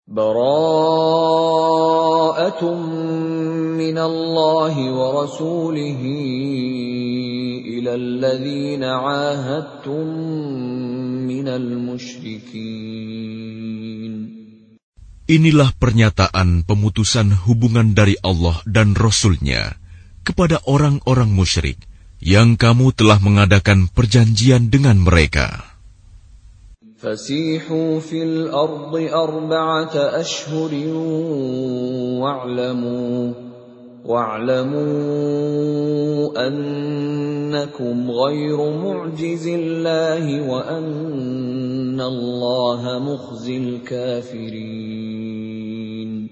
Bara'atun minallahi wa rasulihi ilal ladzina 'ahadtum minal musyrikin. Inilah pernyataan pemutusan hubungan dari Allah dan Rasul-Nya kepada orang-orang musyrik yang kamu telah mengadakan perjanjian dengan mereka. Fasihu fil ardi arba'ata ashhurin wa'lamu annakum ghairu mu'jizillahi wa annallaha mukhzil kafirin.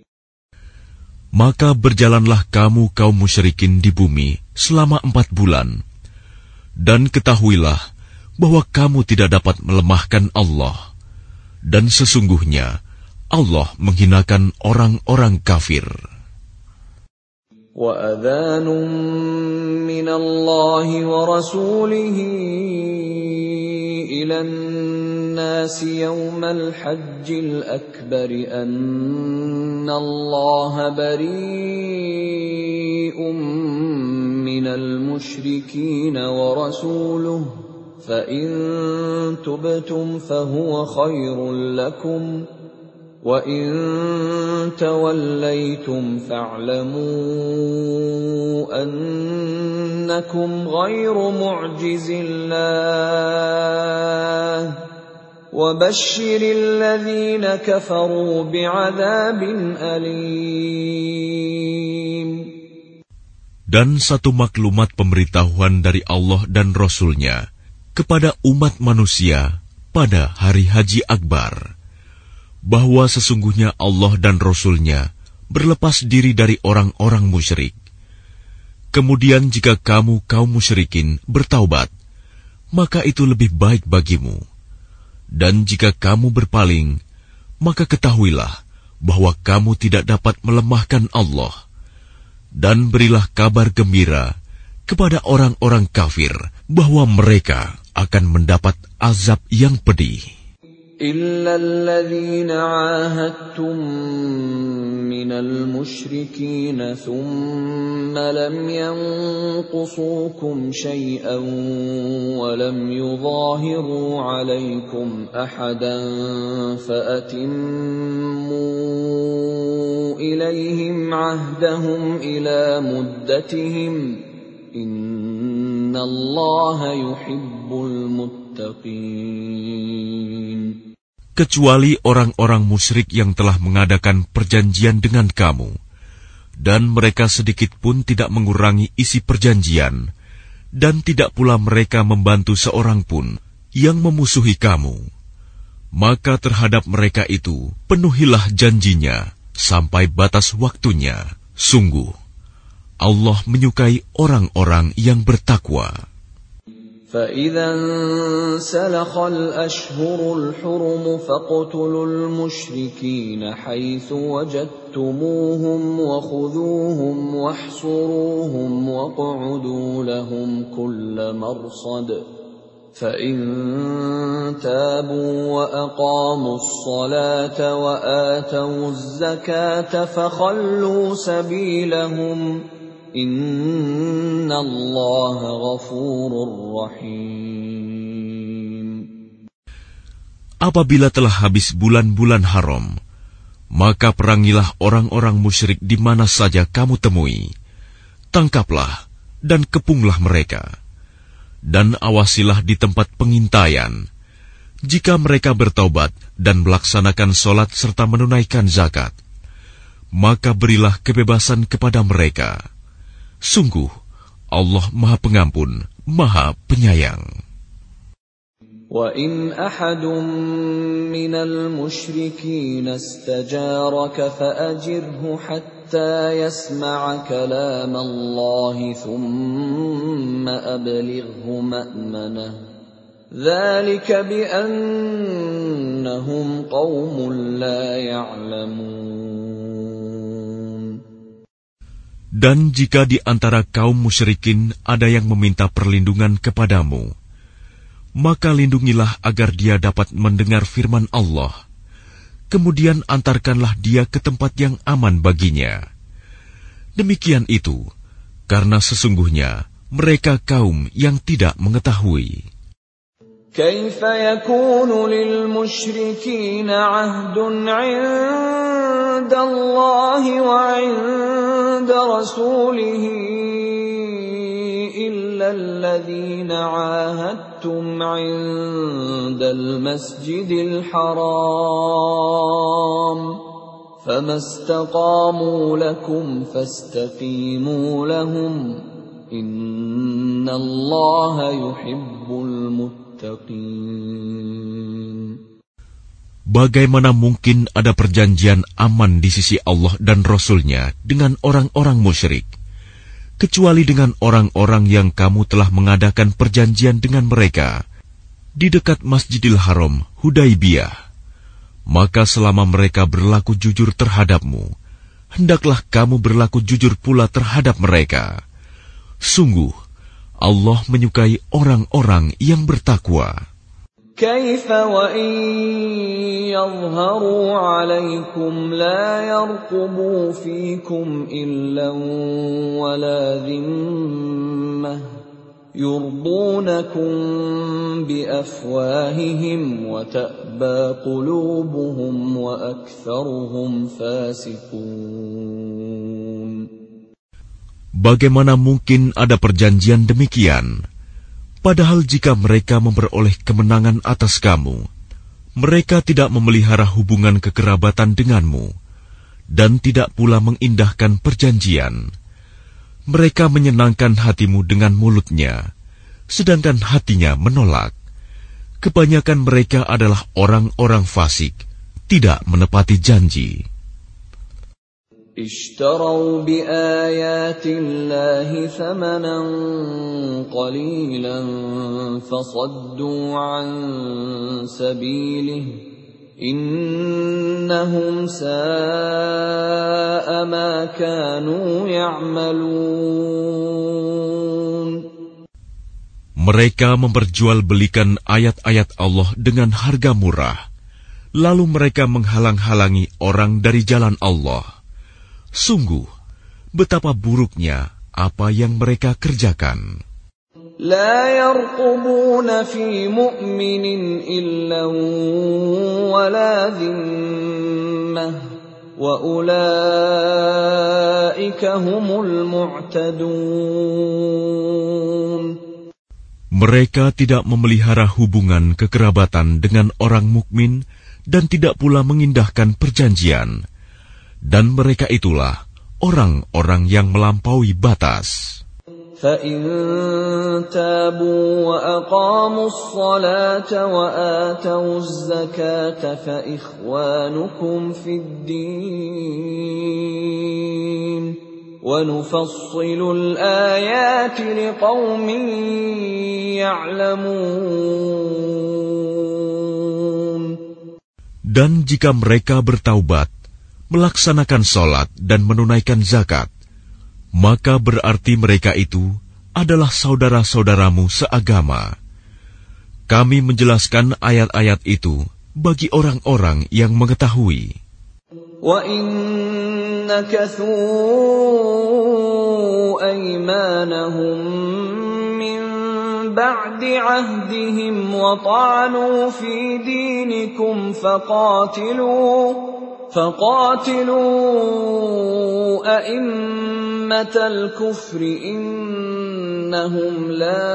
Maka berjalanlah kamu kaum musyrikin di bumi selama 4 bulan, dan ketahuilah bahwa kamu tidak dapat melemahkan Allah, dan sesungguhnya Allah menghinakan orang-orang kafir. Wa adhanun minallahi wa rasulihi ilan nasi yawmal hajjil akbari anna Allah bari'un minal musyrikin wa rasuluhu فَإِن تُبْتُمْ فَهُوَ خَيْرٌ لَكُمْ وَإِن تَوَلَّيْتُمْ فَاعْلَمُوا أَنَّكُمْ غَيْرُ مُعْجِزِ اللَّهِ وَبَشِّرِ الَّذِينَ كَفَرُوا بِعَذَابٍ أَلِيمٍ. Dan satu maklumat pemberitahuan dari Allah dan Rasul-Nya kepada umat manusia pada hari Haji Akbar, bahwa sesungguhnya Allah dan Rasul-Nya berlepas diri dari orang-orang musyrik. Kemudian jika kamu kaum musyrikin bertaubat, maka itu lebih baik bagimu. Dan jika kamu berpaling, maka ketahuilah bahwa kamu tidak dapat melemahkan Allah. Dan berilah kabar gembira kepada orang-orang kafir bahwa mereka akan mendapat azab yang pedih. إِلَّا الَّذِينَ عَاهَدتُّم مِّنَ الْمُشْرِكِينَ ثُمَّ لَمْ يَنقُصُوكُمْ شَيْئًا وَلَمْ يُظَاهِرُوا عَلَيْكُمْ أَحَدًا فَأَتِمُّوا إِلَيْهِمْ عَهْدَهُمْ إِلَى مُدَّتِهِمْ إِنَّ اللَّهَ يُحِبُّ الْمُتَّقِينَ. Kecuali orang-orang musyrik yang telah mengadakan perjanjian dengan kamu, dan mereka sedikit pun tidak mengurangi isi perjanjian, dan tidak pula mereka membantu seorang pun yang memusuhi kamu. Maka terhadap mereka itu penuhilah janjinya sampai batas waktunya. Sungguh, Allah menyukai orang-orang yang bertakwa. فَإِذَا انْسَلَخَ الْأَشْهُرُ الْحُرُمُ فَاقْتُلُوا الْمُشْرِكِينَ حَيْثُ وَجَدتُّمُوهُمْ وَخُذُوهُمْ وَاحْصُرُوهُمْ وَاقْعُدُوا لَهُمْ كُلَّ مَرْصَدٍ فَإِن تَابُوا وَأَقَامُوا الصَّلَاةَ وَآتَوُا الزَّكَاةَ فَخَلُّوا سَبِيلَهُمْ Inna Allah ghafurur rahim. Apabila telah habis bulan-bulan haram, maka perangilah orang-orang musyrik di mana saja kamu temui. Tangkaplah dan kepunglah mereka. Dan awasilah di tempat pengintaian. Jika mereka bertaubat dan melaksanakan sholat serta menunaikan zakat, maka berilah kebebasan kepada mereka. Sungguh, Allah Maha Pengampun, Maha Penyayang. وَإِنْ أَحَدٌ مِّنَ الْمُشْرِكِينَ اسْتَجَارَكَ فَأَجِرْهُ حَتَّى يَسْمَعَ كَلَامَ اللَّهِ ثُمَّ أَبْلِغْهُ مَأْمَنَهُ ذَلِكَ بِأَنَّهُمْ قَوْمٌ لَّا يَعْلَمُونَ. Dan jika di antara kaum musyrikin ada yang meminta perlindungan kepadamu, maka lindungilah agar dia dapat mendengar firman Allah. kemudian antarkanlah dia ke tempat yang aman baginya. Demikian itu, karena sesungguhnya mereka kaum yang tidak mengetahui. كيف يكون للمشركين عهد عند الله وعند رسوله إلا الذين عاهدتم عند المسجد الحرام فما استقاموا لكم فاستقيموا لهم إن الله يحب المتقين. Bagaimana mungkin ada perjanjian aman di sisi Allah dan Rasul-Nya dengan orang-orang musyrik, kecuali dengan orang-orang yang kamu telah mengadakan perjanjian dengan mereka di dekat Masjidil Haram, Hudaibiyah. Maka selama mereka berlaku jujur terhadapmu, hendaklah kamu berlaku jujur pula terhadap mereka. Sungguh, Allah menyukai orang-orang yang bertakwa. كيف وإن يظهروا عليكم لا يرقبوا فيكم إلا ولا ذمة يرضونكم بأفواههم وتأبى قلوبهم وأكثرهم فاسقون. Bagaimana mungkin ada perjanjian demikian? Padahal jika mereka memperoleh kemenangan atas kamu, mereka tidak memelihara hubungan kekerabatan denganmu, dan tidak pula mengindahkan perjanjian. Mereka menyenangkan hatimu dengan mulutnya, sedangkan hatinya menolak. Kebanyakan mereka adalah orang-orang fasik, tidak menepati janji. اشتروا بآيات الله ثمنا قليلا فصدوا عن سبيله إنهم ساء ما كانوا يعملون. Mereka memperjualbelikan ayat-ayat Allah dengan harga murah, lalu mereka menghalang-halangi orang dari jalan Allah. Sungguh, betapa buruknya apa yang mereka kerjakan. لا يرقبون في مؤمن إلا ولا ذمة وأولئك هم المعتدون. Mereka tidak memelihara hubungan kekerabatan dengan orang mukmin dan tidak pula mengindahkan perjanjian. Dan mereka itulah orang-orang yang melampaui batas. فَإِن تَابُوا وَأَقَامُوا الصَّلَاةَ وَآتَوُا الزَّكَاةَ فَإِخْوَانُكُمْ فِي الدِّينِ وَنُفَصِّلُ الْآيَاتِ لِقَوْمٍ يَعْلَمُونَ. Dan jika mereka bertaubat, melaksanakan sholat dan menunaikan zakat, maka berarti mereka itu adalah saudara-saudaramu seagama. Kami menjelaskan ayat-ayat itu bagi orang-orang yang mengetahui. وَإِن نَكَثُوا أَيْمَانَهُم مِّن بَعْدِ عَهْدِهِمْ وَطَعَنُوا فِي دِينِكُمْ فقاتلوا أئمة الكفر إنهم لا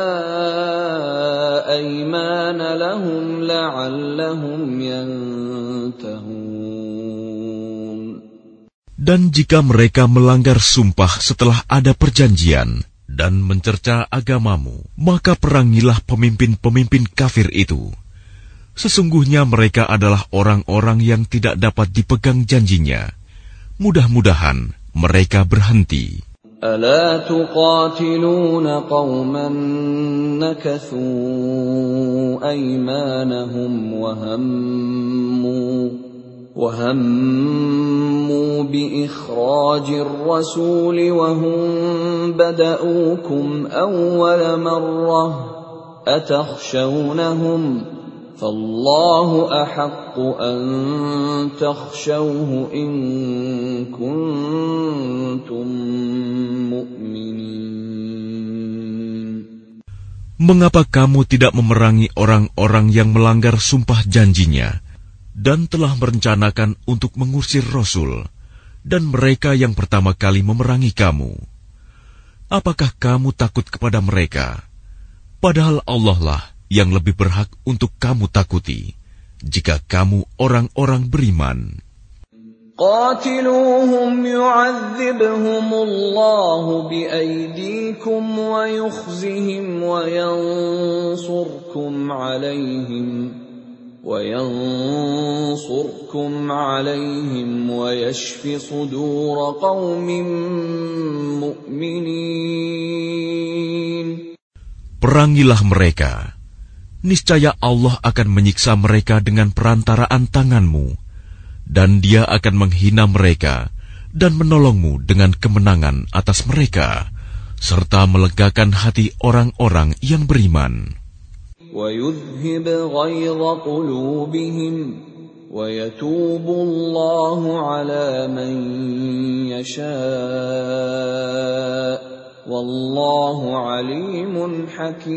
أيمان لهم لعلهم ينتهون. Dan jika mereka melanggar sumpah setelah ada perjanjian dan mencerca agamamu, maka perangilah pemimpin-pemimpin kafir itu. Sesungguhnya mereka adalah orang-orang yang tidak dapat dipegang janjinya. Mudah-mudahan mereka berhenti. ألا تقاتلون قوما نكثوا أيمانهم وهموا بإخراج الرسول وهم بدؤوكم أول مرة أتخشونهم فالله أحق أن تخشوه إن كنتم مؤمنين. Mengapa kamu tidak memerangi orang-orang yang melanggar sumpah janjinya dan telah merencanakan untuk mengusir Rasul dan mereka yang pertama kali memerangi kamu? Apakah kamu takut kepada mereka? Padahal Allah lah yang lebih berhak untuk kamu takuti, jika kamu orang-orang beriman. قاتلوهم يعذبهم الله بأيديكم ويخزهم وينصركم عليهم ويشف صدور قوم مؤمنين. Perangilah mereka. Niscaya Allah akan menyiksa mereka dengan perantaraan tanganmu, dan Dia akan menghina mereka dan menolongmu dengan kemenangan atas mereka, serta melegakan hati orang-orang yang beriman. وَيُذْهِبْ غَيْظَ قُلُوبِهِمْ وَيَتُوبُ اللَّهُ عَلَى مَن يَشَاءُ Wallahu alimun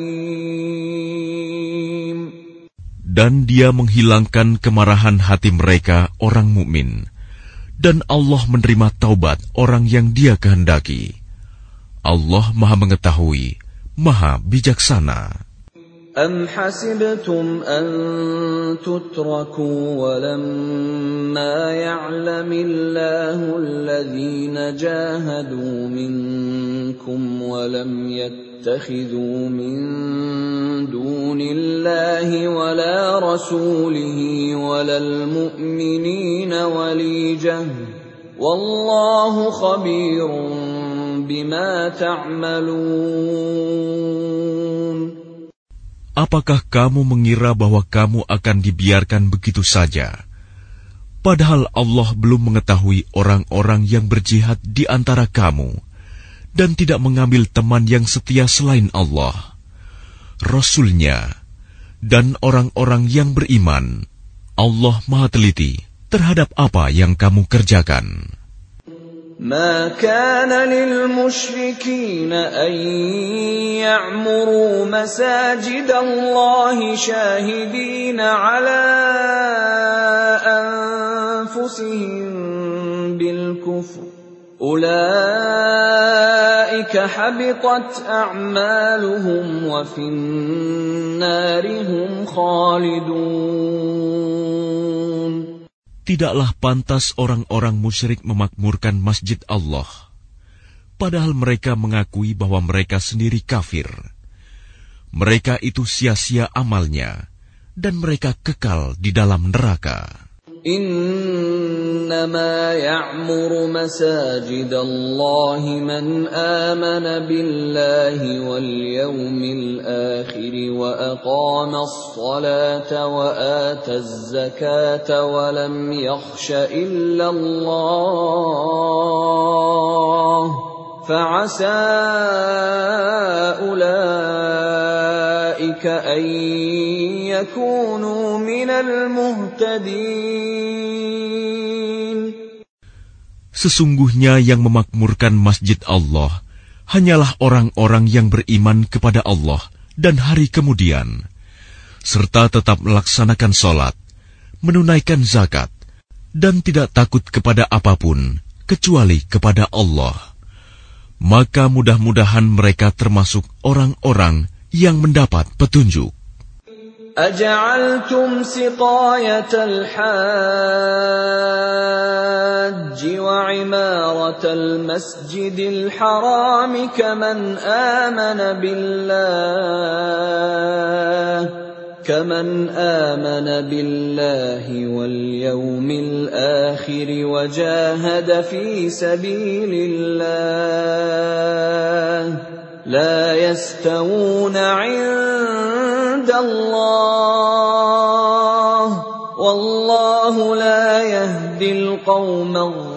hakim. Dan Dia menghilangkan kemarahan hati mereka orang mukmin, dan Allah menerima taubat orang yang Dia kehendaki. Allah Maha mengetahui, Maha bijaksana. أَمْ حَسِبْتُمْ أَن تُتْرَكُوا وَلَمَّا يَعْلَمِ اللَّهُ الَّذِينَ جَاهَدُوا مِنكُمْ وَلَمْ يَتَّخِذُوا مِن دُونِ اللَّهِ وَلَا رَسُولِهِ وَلَا الْمُؤْمِنِينَ وَلِيجَةً وَاللَّهُ خَبِيرٌ بِمَا تَعْمَلُونَ. Apakah kamu mengira bahwa kamu akan dibiarkan begitu saja? Padahal Allah belum mengetahui orang-orang yang berjihad di antara kamu, dan tidak mengambil teman yang setia selain Allah, Rasul-Nya, dan orang-orang yang beriman. Allah Maha teliti terhadap apa yang kamu kerjakan. ما كان للمشركين أن يعمروا مساجد الله شاهدين على أنفسهم بالكفر أولئك حبطت أعمالهم وفي النار هم خالدون. Tidaklah pantas orang-orang musyrik memakmurkan masjid Allah, padahal mereka mengakui bahwa mereka sendiri kafir. Mereka itu sia-sia amalnya, dan mereka kekal di dalam neraka. إنما يعمر مساجد الله من آمن بالله واليوم الآخر وأقام الصلاة وآتى الزكاة ولم يخش إلا الله فعسى أولئك أن يكونوا من المهتدين. Sesungguhnya yang memakmurkan masjid Allah hanyalah orang-orang yang beriman kepada Allah dan hari kemudian, serta tetap melaksanakan sholat, menunaikan zakat, dan tidak takut kepada apapun kecuali kepada Allah. Maka mudah-mudahan mereka termasuk orang-orang yang mendapat petunjuk. أجعلتم سقاية الحاج وعمارة المسجد الحرام كمن آمن بالله واليوم الآخر وجاهد في سبيل الله لا يستوون عند الله والله لا يهدي القوم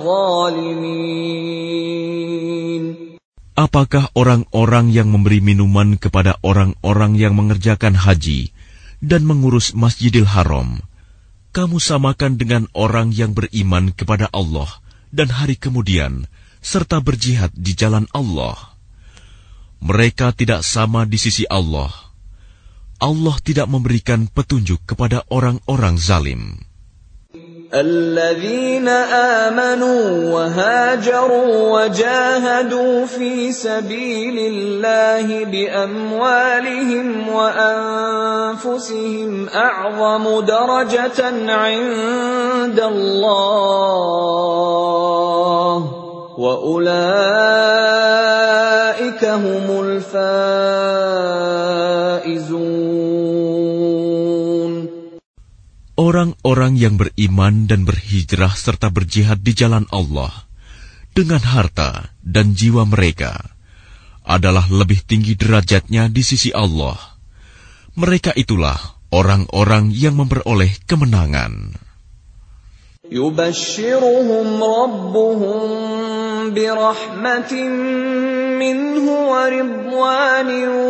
الظالمين. Apakah orang-orang yang memberi minuman kepada orang-orang yang mengerjakan haji dan mengurus Masjidil Haram, kamu samakan dengan orang yang beriman kepada Allah dan hari kemudian, serta berjihad di jalan Allah. Mereka tidak sama di sisi Allah. Allah tidak memberikan petunjuk kepada orang-orang zalim. الذين آمنوا وهاجروا وجاهدوا في سبيل الله بأموالهم وأنفسهم أعظم درجة عند الله وأولئك هم الفائزون. Orang-orang yang beriman dan berhijrah serta berjihad di jalan Allah dengan harta dan jiwa mereka adalah lebih tinggi derajatnya di sisi Allah. Mereka itulah orang-orang yang memperoleh kemenangan. يبشرهم ربهم برحمة منه ورضوان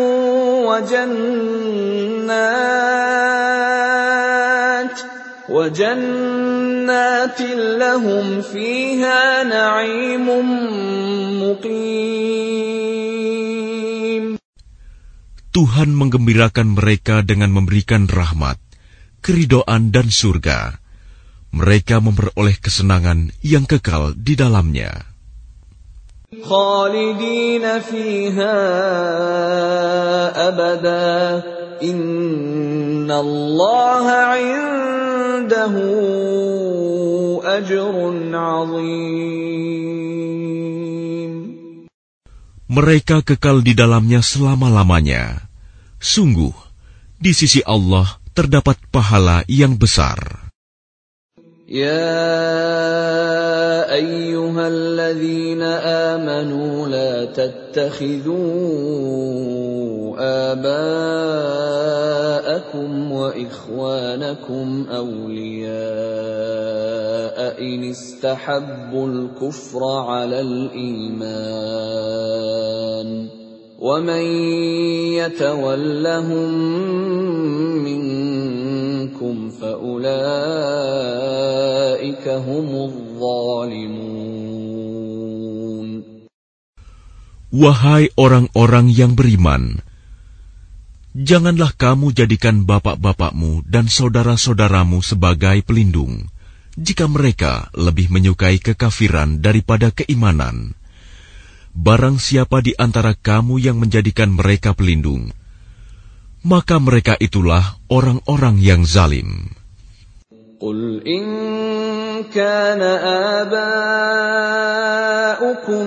وجنات لهم فيها نعيم مقيم. Tuhan menggembirakan mereka dengan memberikan rahmat, keridhaan dan surga. Mereka memperoleh kesenangan yang kekal di dalamnya. خالدين فيها أبدا إن الله عنده أجر عظيم. Mereka kekal di dalamnya selama-lamanya. Sungguh, di sisi Allah terdapat pahala yang besar. يا أيها الذين آمنوا لا تتخذوا آباءكم وإخوانكم أولياء إن استحبوا الكفر على الإيمان ومن يتولهم منكم فأولئك هم الظالمون. Wahai orang-orang yang beriman, janganlah kamu jadikan bapak-bapakmu dan saudara-saudaramu sebagai pelindung, jika mereka lebih menyukai kekafiran daripada keimanan. Barang siapa di antara kamu yang menjadikan mereka pelindung, maka mereka itulah orang-orang yang zalim. قل إن كان آباؤكم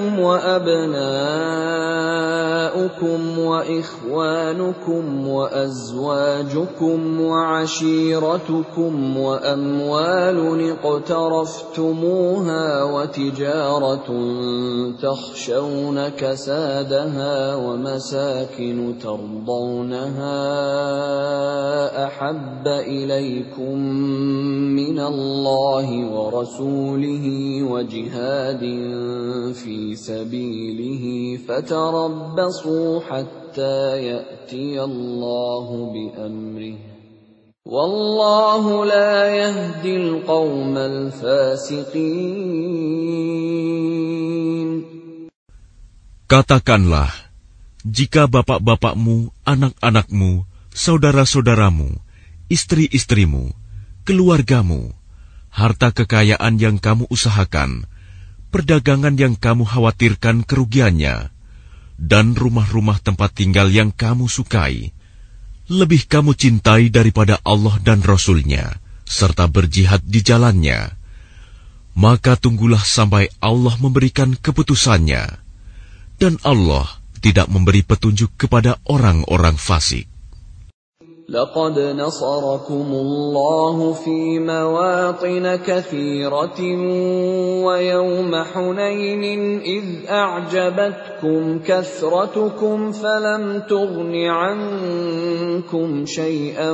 وأبناؤكم وإخوانكم وأزواجكم وعشيرتكم وأموال اقترفتموها وتجارة تخشون كسادها ومساكن ترضونها أحب إليكم من الله ورسوله وجهاد في سبيله فتربصوا حتى يأتي الله بأمره والله لا يهدي القوم الفاسقين. Katakanlah, jika bapak-bapakmu, anak-anakmu, saudara-saudaramu, istri-istrimu, keluargamu, harta kekayaan yang kamu usahakan, perdagangan yang kamu khawatirkan kerugiannya, dan rumah-rumah tempat tinggal yang kamu sukai, lebih kamu cintai daripada Allah dan Rasul-Nya, serta berjihad di jalannya, maka tunggulah sampai Allah memberikan keputusannya, dan Allah tidak memberi petunjuk kepada orang-orang fasik. لقد نصركم الله في مواطن كثيرة ويوم حنين إذ أعجبتكم كثرتكم فلم تغن عنكم شيئا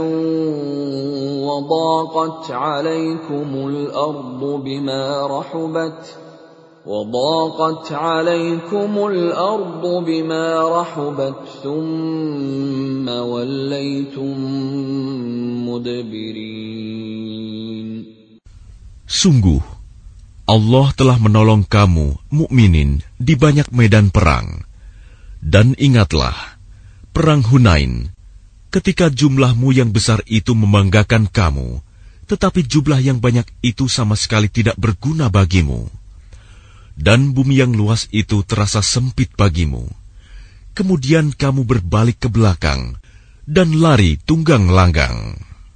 وضاقت عليكم الأرض بما رحبت وضاقت عليكم الأرض بما رحبت ثم وليتم مدبرين. Sungguh, Allah telah menolong kamu, mukminin, di banyak medan perang. Dan ingatlah, perang Hunain, ketika jumlahmu yang besar itu membanggakan kamu, tetapi jumlah yang banyak itu sama sekali tidak berguna bagimu. Dan bumi yang luas itu terasa sempit bagimu. Kemudian kamu berbalik ke belakang dan lari tunggang langgang.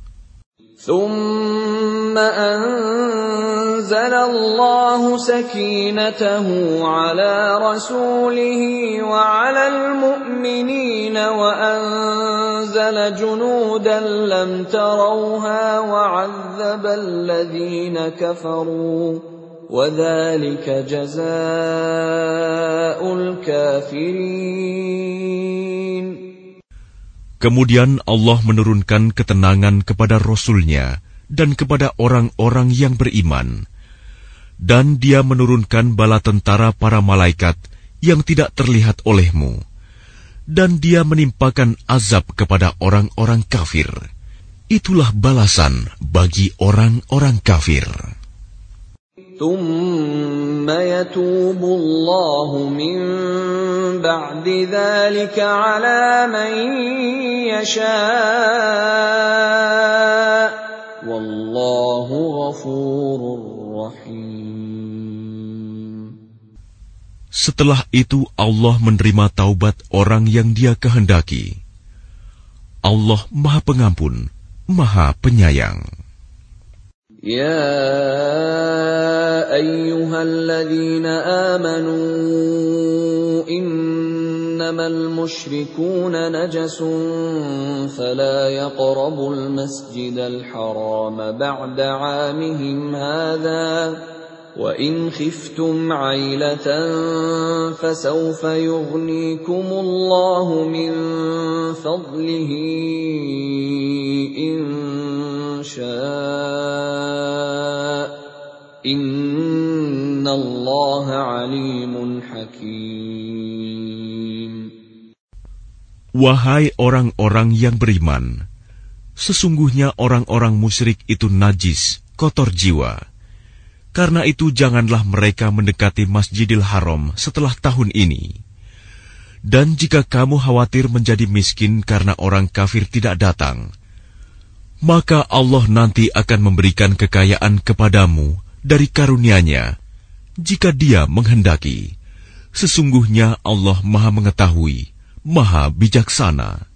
ثم أنزل الله سكينته على رسوله وعلى المؤمنين وأنزل جنودا لم تروها وعذب الذين كفروا وذلك جزاء الكافرين. Kemudian Allah menurunkan ketenangan kepada Rasul-Nya dan kepada orang-orang yang beriman. Dan Dia menurunkan bala tentara para malaikat yang tidak terlihat olehmu. Dan Dia menimpakan azab kepada orang-orang kafir. Itulah balasan bagi orang-orang kafir. ثم يتوب الله من بعد ذلك على من يشاء والله غفور رحيم. Setelah itu Allah menerima taubat orang yang Dia kehendaki. Allah Maha Pengampun, Maha Penyayang. يا أيها الذين آمنوا إنما المشركون نجس فلا يقربوا المسجد الحرام بعد عامهم هذا وإن خفتم عيلة فسوف يغنيكم الله من فضله إن شاء إن الله عليم حكيم. Wahai orang-orang yang beriman, sesungguhnya orang-orang musyrik itu najis, kotor jiwa. Karena itu janganlah mereka mendekati Masjidil Haram setelah tahun ini. Dan jika kamu khawatir menjadi miskin karena orang kafir tidak datang, maka Allah nanti akan memberikan kekayaan kepadamu dari karunia-Nya, jika Dia menghendaki. Sesungguhnya Allah Maha Mengetahui, Maha Bijaksana.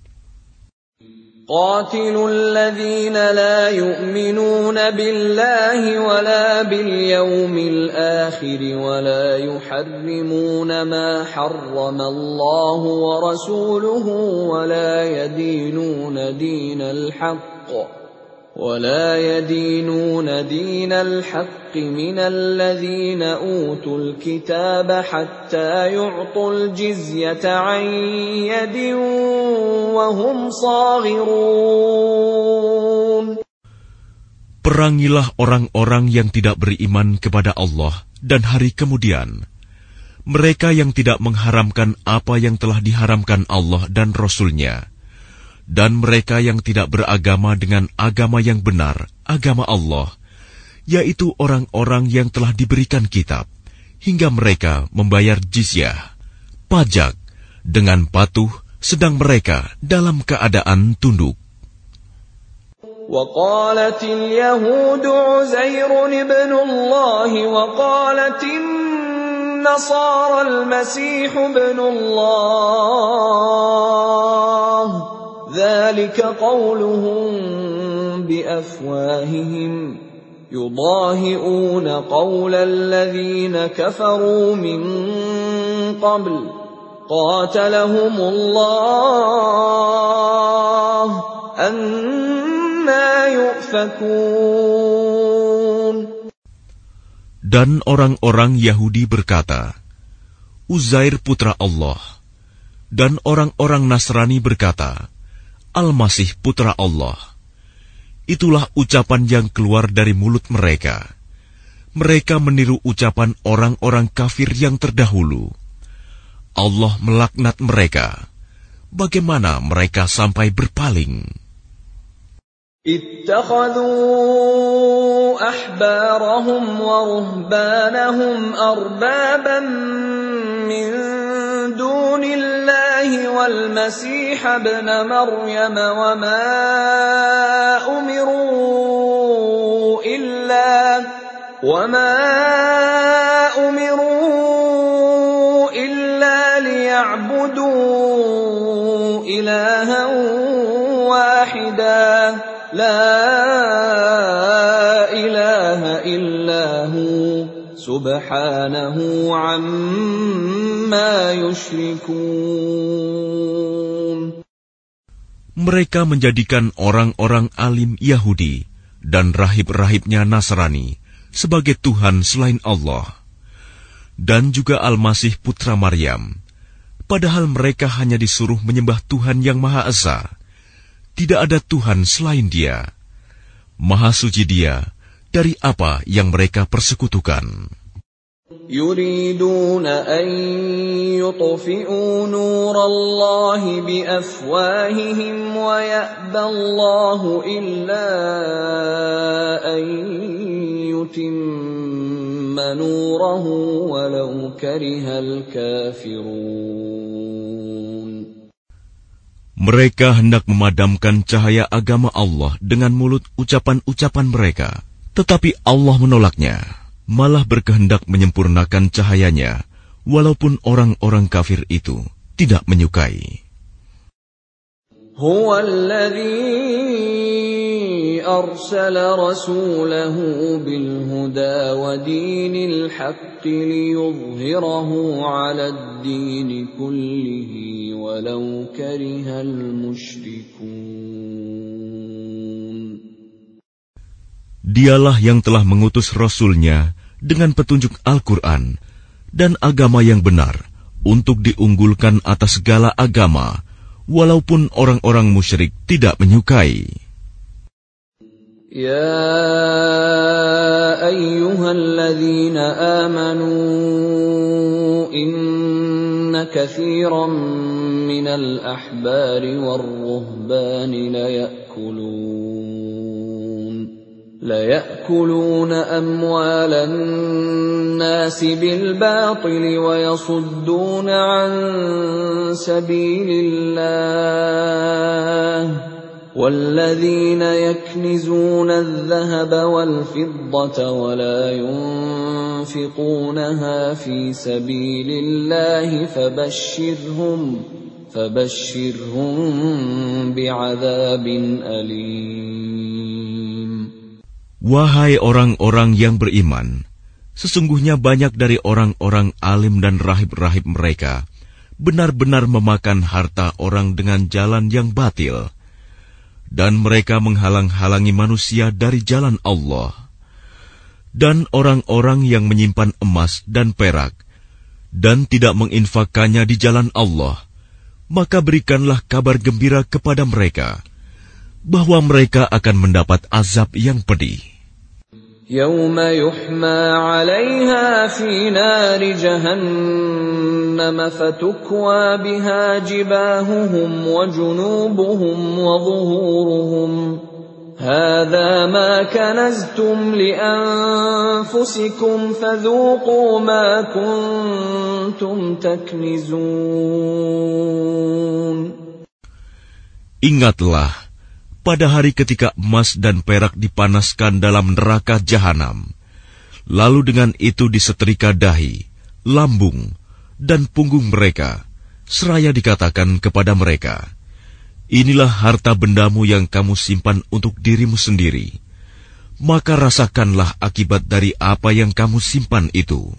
قاتلوا الذين لا يؤمنون بالله ولا باليوم الآخر ولا يحرمون ما حرم الله ورسوله ولا يدينون دين الحق من الذين أوتوا الكتاب حتى يعطوا الجزية عن يد وهم صاغرون. Perangilah orang-orang yang tidak beriman kepada Allah dan hari kemudian. Mereka yang tidak mengharamkan apa yang telah diharamkan Allah dan Rasul-Nya. Dan mereka yang tidak beragama dengan agama yang benar, agama Allah, yaitu orang-orang yang telah diberikan kitab, hingga mereka membayar jizyah, pajak, dengan patuh, sedang mereka dalam keadaan tunduk. وقالت اليهود عزير ابن الله وقالت النصارى المسيح ابن الله ذلك قولهم بأفواههم يضاهئون قول الذين كفروا من قبل قاتلهم الله أنى يؤفكون. Dan orang-orang Yahudi berkata, Uzair putra Allah. Dan orang-orang Nasrani berkata, Al-Masih putra Allah. Itulah ucapan yang keluar dari mulut mereka. Mereka meniru ucapan orang-orang kafir yang terdahulu. Allah melaknat mereka. Bagaimana mereka sampai berpaling? اتخذوا أحبارهم ورهبانهم أربابا من دون الله والمسيح ابن مريم وما أمروا إلا ليعبدوا إلها واحدا لا إله إلا هو سبحانه عما يشركون. Mereka menjadikan orang-orang alim Yahudi dan rahib-rahibnya Nasrani sebagai Tuhan selain Allah, dan juga Al-Masih putra Maryam, padahal mereka hanya disuruh menyembah Tuhan yang Maha Esa. Tidak ada Tuhan selain Dia. Maha suci Dia dari apa yang mereka persekutukan. يريدون أن يطفئوا نور الله بأفواههم ويأبى الله إلا أن يتم نوره ولو كره الكافرون. Mereka hendak memadamkan cahaya agama Allah dengan mulut ucapan-ucapan mereka, tetapi Allah menolaknya, malah berkehendak menyempurnakan cahayanya, walaupun orang-orang kafir itu tidak menyukai. Huwa alladhi arsala rasulahu bilhuda wa dinil haqqi liyudhhirahu ala ad-dini kullihi walau karihal musyrikun. Dialah yang telah mengutus Rasul-Nya dengan petunjuk Al-Quran dan agama yang benar untuk diunggulkan atas segala agama, walaupun orang-orang musyrik tidak menyukai. Ya ayyuhalladzina amanu inna katsiran minal ahbari war-ruhbani ليأكلون أموال الناس بالباطل ويصدون عن سبيل الله والذين يكنزون الذهب والفضة ولا ينفقونها في سبيل الله فبشرهم بعذاب أليم. Wahai orang-orang yang beriman, sesungguhnya banyak dari orang-orang alim dan rahib-rahib mereka benar-benar memakan harta orang dengan jalan yang batil, dan mereka menghalang-halangi manusia dari jalan Allah. Dan orang-orang yang menyimpan emas dan perak dan tidak menginfakkannya di jalan Allah, maka berikanlah kabar gembira kepada mereka bahwa mereka akan mendapat azab yang pedih. Yawma yuhma 'alayha fi nari jahannam fatukwa biha jibahuhum wa junubuhum wa zuhuruhum hadha ma kanaztum li anfusikum fadhuqu ma kuntum taknizun. Ingatlah pada hari ketika emas dan perak dipanaskan dalam neraka jahanam, lalu dengan itu disetrika dahi, lambung, dan punggung mereka, seraya dikatakan kepada mereka, inilah harta bendamu yang kamu simpan untuk dirimu sendiri, maka rasakanlah akibat dari apa yang kamu simpan itu.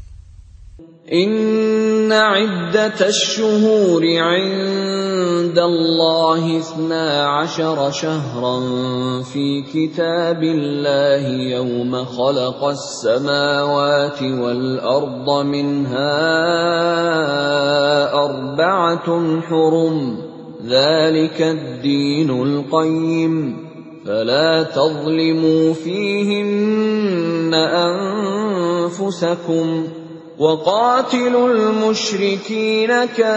Inna iddatash shuhuri 'inda Allahi 12 shahran fi kitabillahi yawma khalaqas samawati wal arda minha arba'atun hurum dhalika ad-dinul qayyim فلا تظلموا فيهن أنفسكم وقاتلوا المشركين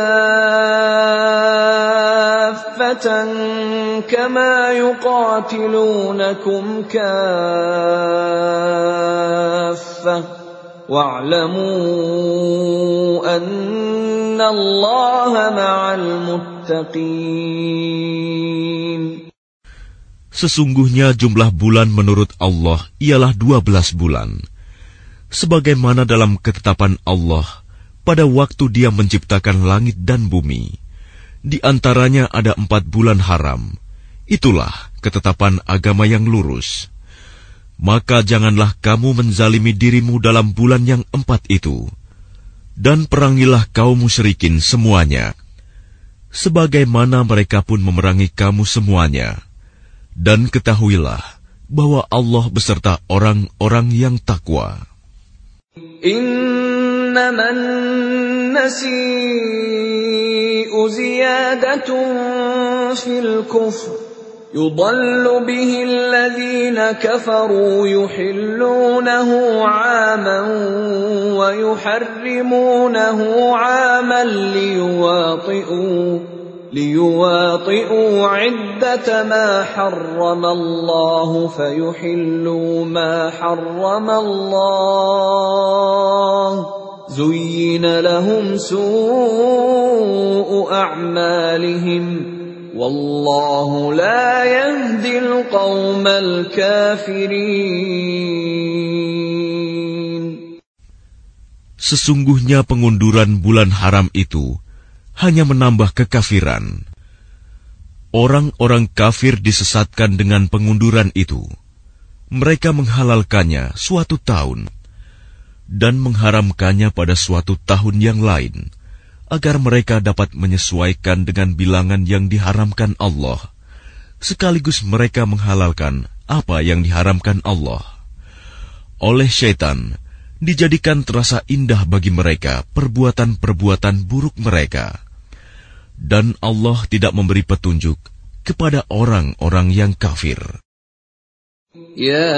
كافة كما يقاتلونكم كافة واعلموا أن الله مع المتقين. Sesungguhnya jumlah bulan menurut Allah ialah 12 bulan. Sebagaimana dalam ketetapan Allah pada waktu Dia menciptakan langit dan bumi. Di antaranya ada 4 bulan haram. Itulah ketetapan agama yang lurus. Maka janganlah kamu menzalimi dirimu dalam bulan yang 4 itu. Dan perangilah kaum musyrikin semuanya. Sebagaimana mereka pun memerangi kamu semuanya. Dan ketahuilah bahwa Allah beserta orang-orang yang takwa. Innaman nasi'u ziyadatun fil kufr yudallu bihi alladhina kafaru yuhillunahu 'aman wa yuharrimunahu 'aman ليواطئوا عدة ما حرم الله فيحلوا ما حرم الله زين لهم سوء أعمالهم والله لا يهدي القوم الكافرين. Sesungguhnya pengunduran bulan haram itu hanya menambah kekafiran. Orang-orang kafir disesatkan dengan pengunduran itu. Mereka menghalalkannya suatu tahun dan mengharamkannya pada suatu tahun yang lain, agar mereka dapat menyesuaikan dengan bilangan yang diharamkan Allah, sekaligus mereka menghalalkan apa yang diharamkan Allah. Oleh syaitan, dijadikan terasa indah bagi mereka perbuatan-perbuatan buruk mereka. Dan Allah tidak memberi petunjuk kepada orang-orang yang kafir. Ya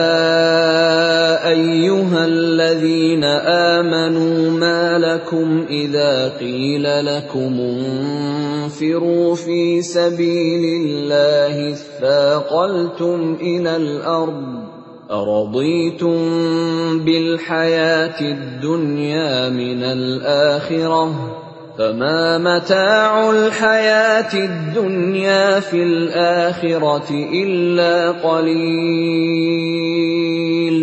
ayyuhalladzina amanu ma lakum idza qila lakum unfiru fi sabilillahi thaqaltum ilal ard أرضيتم بالحياة الدنيا من الآخرة فما متاع الحياة الدنيا في الآخرة إلا قليل.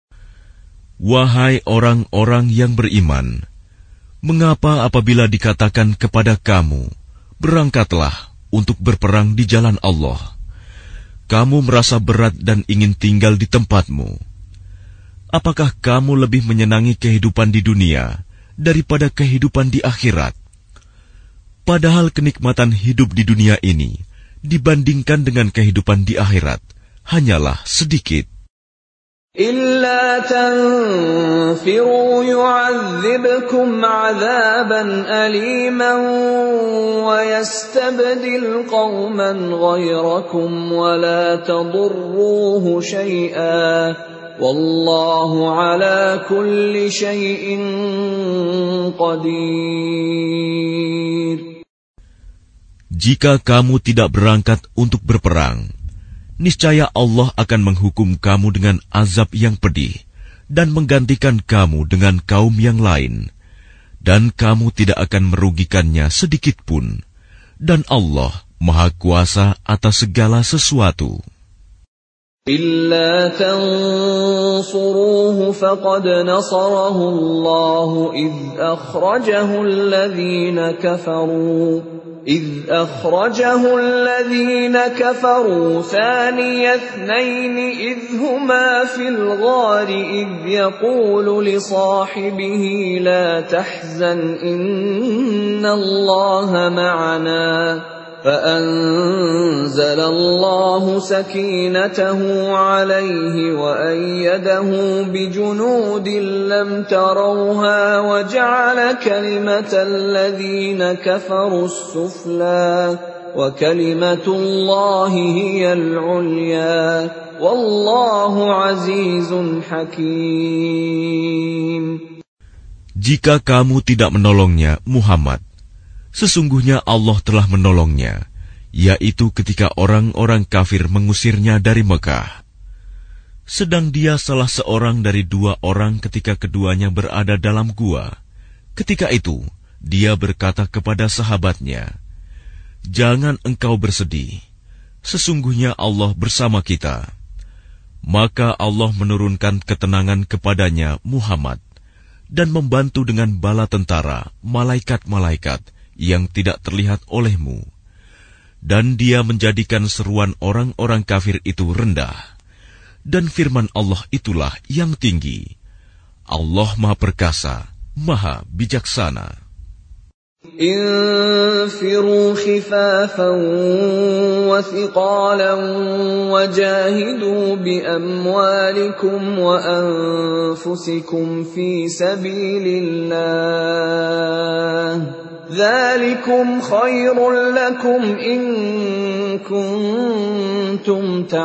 Wahai orang-orang yang beriman, mengapa apabila dikatakan kepada kamu, berangkatlah untuk berperang di jalan Allah, kamu merasa berat dan ingin tinggal di tempatmu? Apakah kamu lebih menyenangi kehidupan di dunia daripada kehidupan di akhirat? Padahal kenikmatan hidup di dunia ini dibandingkan dengan kehidupan di akhirat hanyalah sedikit. إلا تنفروا يعذبكم عذابا أليما ويستبدل قوما غيركم ولا تضروه شيئا والله على كل شيء قدير. Jika kamu tidak berangkat untuk berperang, niscaya Allah akan menghukum kamu dengan azab yang pedih dan menggantikan kamu dengan kaum yang lain, dan kamu tidak akan merugikannya sedikit pun, dan Allah Maha Kuasa atas segala sesuatu. إلا تنصروه فقد نصره الله إذ أخرجه الذين كفروا ثاني اثنين إذ هما في الغار إذ يقول لصاحبه لا تحزن إن الله معنا فأنزل الله سكينته عليه وأيده بجنود لم تروها وجعل كلمة الذين كفروا السفلى وكلمة الله هي العليا والله عزيز حكيم. Jika kamu tidak menolongnya, Muhammad, sesungguhnya Allah telah menolongnya, yaitu ketika orang-orang kafir mengusirnya dari Mekah. Sedang dia salah seorang dari 2 orang ketika keduanya berada dalam gua. Ketika itu, dia berkata kepada sahabatnya, "Jangan engkau bersedih, sesungguhnya Allah bersama kita." Maka Allah menurunkan ketenangan kepadanya, Muhammad, dan membantu dengan bala tentara, malaikat-malaikat yang tidak terlihat olehmu. Dan dia menjadikan seruan orang-orang kafir itu rendah. Dan firman Allah itulah yang tinggi. Allah Maha Perkasa, Maha Bijaksana. انفروا خفافا وثقالا وجاهدوا بأموالكم وأنفسكم في سبيل الله ذلكم خير لكم إن كنتم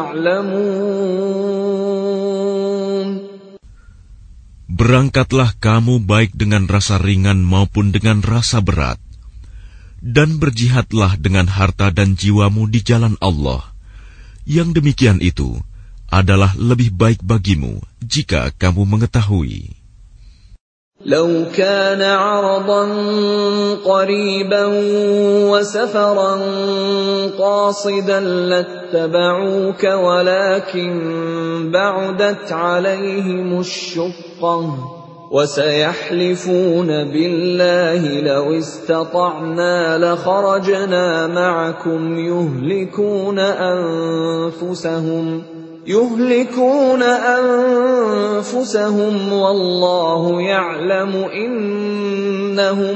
تعلمون. Berangkatlah kamu baik dengan rasa ringan maupun dengan rasa berat, dan berjihadlah dengan harta dan jiwamu di jalan Allah. Yang demikian itu adalah lebih baik bagimu jika kamu mengetahui. لو كان عرضا قريبا وسفرا قاصدا لاتبعوك ولكن بعدت عليهم الشقة وسيحلفون بالله لو استطعنا لخرجنا معكم يهلكون أنفسهم والله يعلم إنهم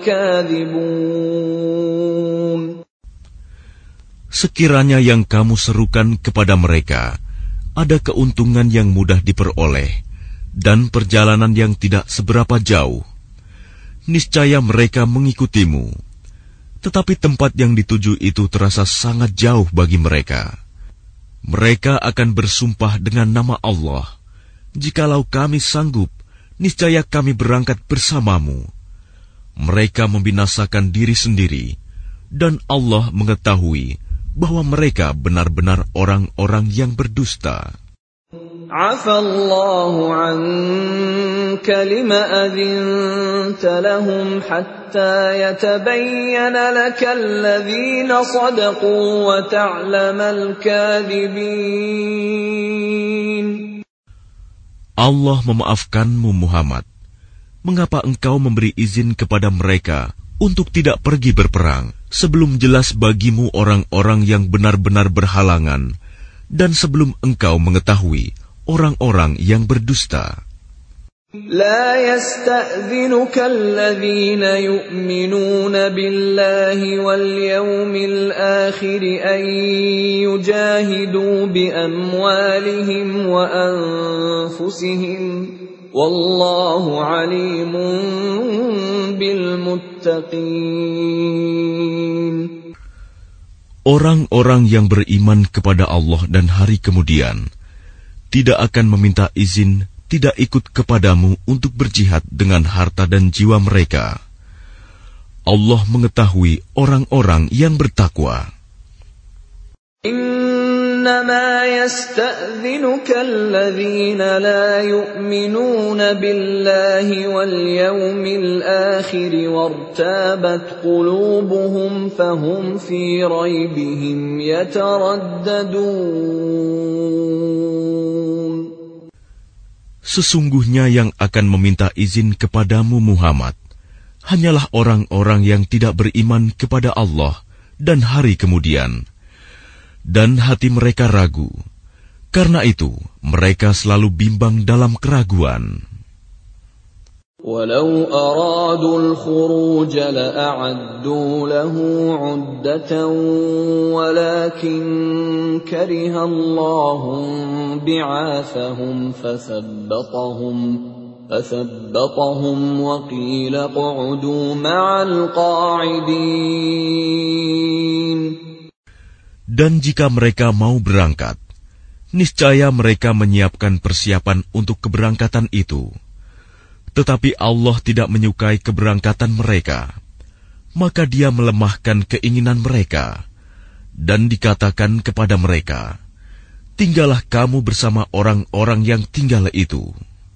لكاذبون. Sekiranya yang kamu serukan kepada mereka ada keuntungan yang mudah diperoleh dan perjalanan yang tidak seberapa jauh, niscaya mereka mengikutimu. Tetapi tempat yang dituju itu terasa sangat jauh bagi mereka. Mereka akan bersumpah dengan nama Allah, "Jikalau kami sanggup, niscaya kami berangkat bersamamu." Mereka membinasakan diri sendiri, dan Allah mengetahui bahwa mereka benar-benar orang-orang yang berdusta. Afallahu anka lima adhinta lahum hatta yatabayyana laka alladhina sadaqu wa ta'lamal kadhibin. Allah memaafkanmu, Muhammad. Mengapa engkau memberi izin kepada mereka untuk tidak pergi berperang sebelum jelas bagimu orang-orang yang benar-benar berhalangan dan sebelum engkau mengetahui orang-orang yang berdusta? لا يستأذنك الذين يؤمنون بالله واليوم الآخر أن يجاهدوا بأموالهم وأنفسهم والله عليم بالمتقين. Orang-orang yang beriman kepada Allah dan hari kemudian tidak akan meminta izin tidak ikut kepadamu untuk berjihad dengan harta dan jiwa mereka. Allah mengetahui orang-orang yang bertakwa. إنما يستأذنك الذين لا يؤمنون بالله واليوم الآخر وارتابت قلوبهم فهم في ريبهم يترددون. Sesungguhnya yang akan meminta izin kepadamu, Muhammad, hanyalah orang-orang yang tidak beriman kepada Allah dan hari kemudian, dan hati mereka ragu. Karena itu, mereka selalu bimbang dalam keraguan. وَلَوْ أَرَادُوا الْخُرُوجَ لَأَعَدُّوا لَهُ عُدَّةً وَلَكِنْ كَرِهَ اللَّهُ بِعَاثَهُمْ فثبطهم وقيل اقعدوا مع القاعدين. Dan jika mereka mau berangkat, niscaya mereka menyiapkan persiapan untuk keberangkatan itu. Tetapi Allah tidak menyukai keberangkatan mereka, maka Dia melemahkan keinginan mereka, dan dikatakan kepada mereka, tinggallah kamu bersama orang-orang yang tinggal itu.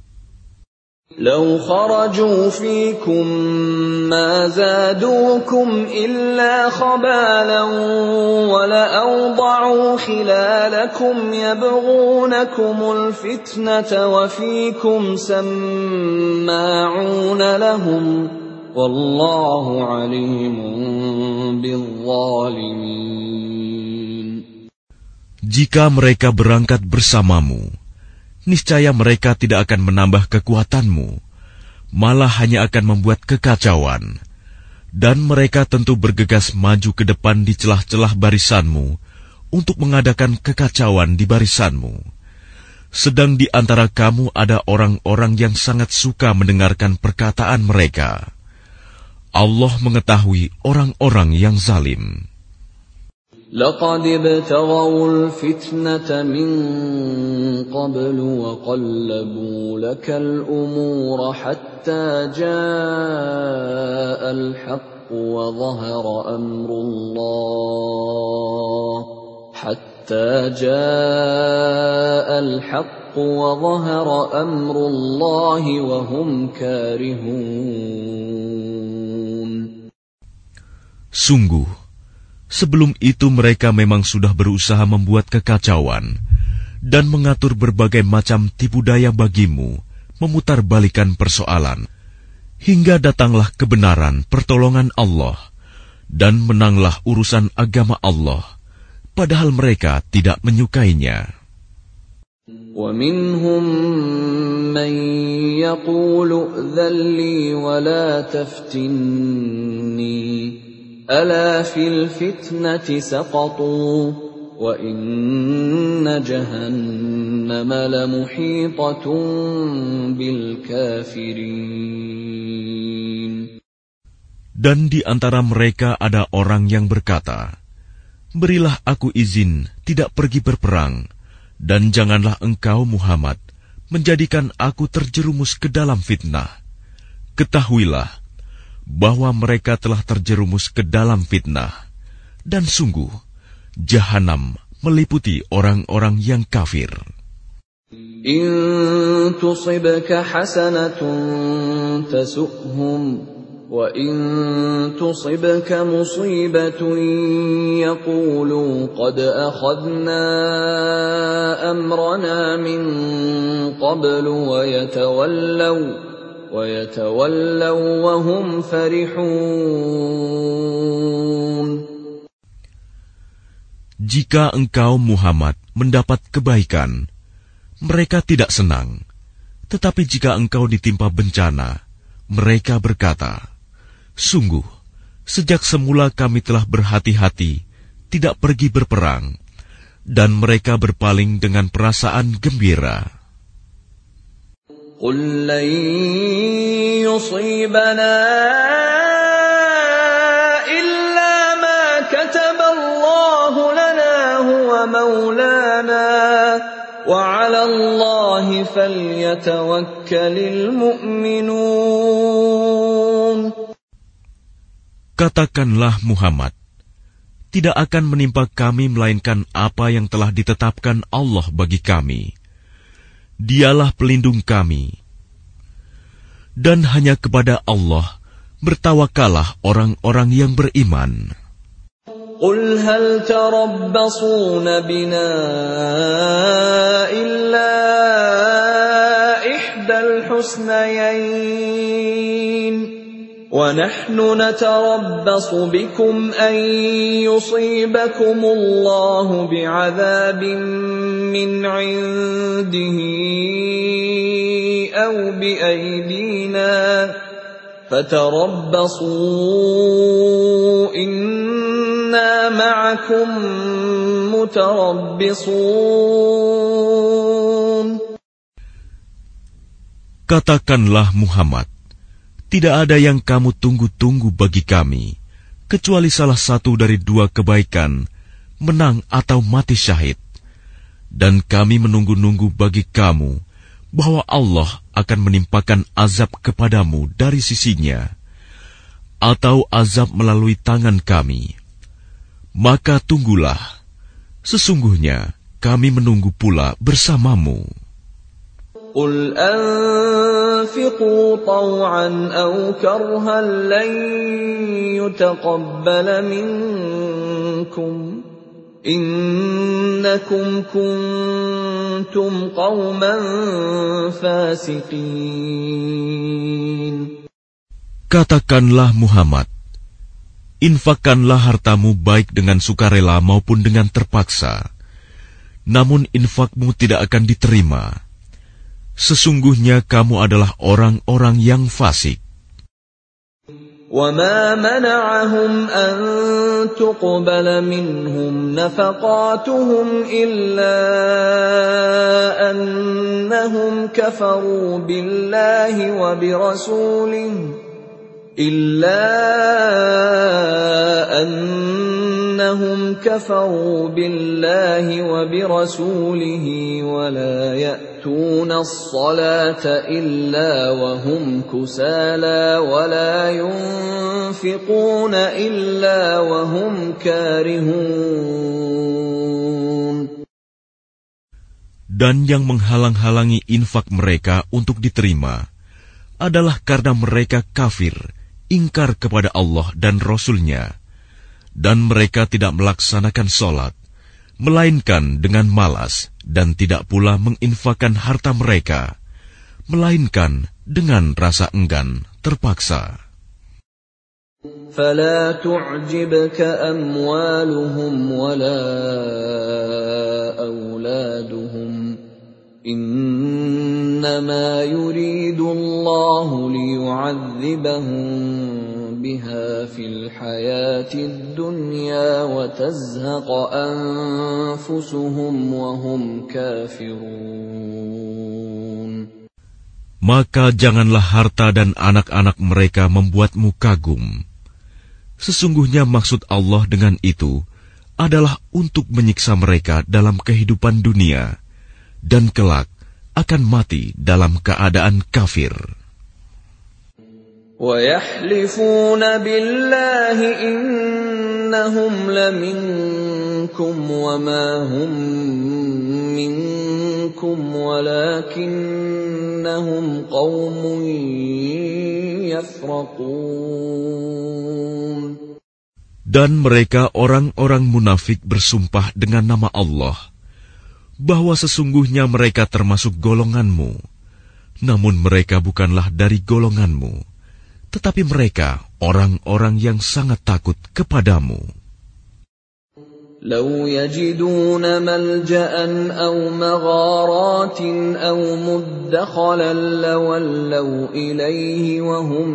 لو خرجوا فيكم ما زادوكم إلا خبالا ولأوضعوا خلالكم يبغونكم الفتنة وفيكم سماعون لهم والله عليم بالظالمين. Jika mereka berangkat bersamamu, niscaya mereka tidak akan menambah kekuatanmu, malah hanya akan membuat kekacauan. Dan mereka tentu bergegas maju ke depan di celah-celah barisanmu untuk mengadakan kekacauan di barisanmu. Sedang di antara kamu ada orang-orang yang sangat suka mendengarkan perkataan mereka. Allah mengetahui orang-orang yang zalim. لقد ابتغوا الفتنة من قبل وقلبوا لك الأمور حتى جاء الحق وظهر أمر الله وهم كارهون. Sungguh, sebelum itu mereka memang sudah berusaha membuat kekacauan dan mengatur berbagai macam tipu daya bagimu, memutarbalikan persoalan, hingga datanglah kebenaran pertolongan Allah, dan menanglah urusan agama Allah, padahal mereka tidak menyukainya. وَمِنْهُمْ مَنْ يَقُولُ ائْذَنْ لِي وَلَا تَفْتِنِّي ألا في الفتنة سقطوا وإن جهنم لمحيطة بالكافرين. Dan di antara mereka ada orang yang berkata, berilah aku izin tidak pergi berperang, dan janganlah engkau Muhammad menjadikan aku terjerumus ke dalam fitnah. Ketahuilah bahwa mereka telah terjerumus ke dalam fitnah, dan sungguh Jahanam meliputi orang-orang yang kafir. In tusibka hasanatun tasu'hum wa in tusibka musibatun yaqulu qad akhadna amrana min qablu wa وَيَتَوَلَّوْا وَهُمْ فَرِحُونَ. Jika engkau Muhammad mendapat kebaikan, mereka tidak senang. Tetapi jika engkau ditimpa bencana, mereka berkata, sungguh, sejak semula kami telah berhati-hati, tidak pergi berperang, dan mereka berpaling dengan perasaan gembira. قُلْ لَنْ يُصِيبَنَا إِلَّا مَا كَتَبَ اللَّهُ لَنَا هُوَ مَوْلَانَا وَعَلَى اللَّهِ فَلْيَتَوَكَّلِ الْمُؤْمِنُونَ. Katakanlah Muhammad, tidak akan menimpa kami melainkan apa yang telah ditetapkan Allah bagi kami. Dialah pelindung kami. Dan hanya kepada Allah bertawakkallah orang-orang yang beriman. قُلْ هَلْ تَرَبَّصُونَ بِنَا إِلَّا إِحْدَى الْحُسْنَيَيْنِ وَنَحْنُ نَتَرَبَّصُ بِكُمْ أَنْ يُصِيبَكُمُ اللَّهُ بِعَذَابٍ مِّنْ عِنْدِهِ أَوْ بِأَيْدِينَا فَتَرَبَّصُوا إِنَّا مَعَكُمْ مُتَرَبِّصُونَ. Katakanlah Muhammad, tidak ada yang kamu tunggu-tunggu bagi kami, kecuali salah satu dari dua kebaikan, menang atau mati syahid. Dan kami menunggu-nunggu bagi kamu, bahwa Allah akan menimpakan azab kepadamu dari sisinya, atau azab melalui tangan kami. Maka tunggulah, sesungguhnya kami menunggu pula bersamamu. قل أنفقوا طوعا أو كرها لن يتقبل منكم إنكم كنتم قوما فاسقين. Katakanlah Muhammad, infakkanlah hartamu baik dengan sukarela maupun dengan terpaksa, namun infakmu tidak akan diterima. Sesungguhnya kamu adalah orang-orang yang fasik. وَمَا مَنَعَهُمْ أَن تُقْبَلَ مِنْهُمْ نَفَقَاتُهُمْ إِلَّا أَنَّهُمْ كَفَرُوا بِاللَّهِ وَبِرَسُولِهِ وَلَا يَأْتُونَ الصَّلَاةَ إِلَّا وَهُمْ كُسَالَى وَلَا يُنْفِقُونَ إِلَّا وَهُمْ كَارِهُونَ. Dan yang menghalang-halangi infak mereka untuk diterima adalah karena mereka kafir, ingkar kepada Allah dan Rasul-Nya, dan mereka tidak melaksanakan sholat, melainkan dengan malas, dan tidak pula menginfakkan harta mereka, melainkan dengan rasa enggan terpaksa. فَلَا تُعْجِبْكَ أَمْوَالُهُمْ وَلَا أَوْلَادُهُمْ إِنَّمَا يُرِيدُ اللَّهُ لِيُعَذِّبَهُم بِهَا فِي الْحَيَاةِ الدُّنْيَا وَتَزْهَقَ أَنفُسُهُمْ وَهُمْ كَافِرُونَ. Maka janganlah harta dan anak-anak mereka membuatmu kagum. Sesungguhnya maksud Allah dengan itu adalah untuk menyiksa mereka dalam kehidupan dunia, dan kelak akan mati dalam keadaan kafir. وَيَحْلِفُونَ بِاللَّهِ إِنَّهُمْ لَمِنكُمْ وَمَا هُمْ مِنكُمْ وَلَكِنَّهُمْ قَوْمٌ يَفْرَقُونَ. Dan mereka orang-orang munafik bersumpah dengan nama Allah, bahwa sesungguhnya mereka termasuk golonganmu, namun mereka bukanlah dari golonganmu, tetapi mereka orang-orang yang sangat takut kepadamu. لَوْ يَجِدُونَ مَلْجَأً أَوْ مَغَارَاتٍ أَوْ مُدَّخَلًا لَوَلَّوْا إِلَيْهِ وَهُمْ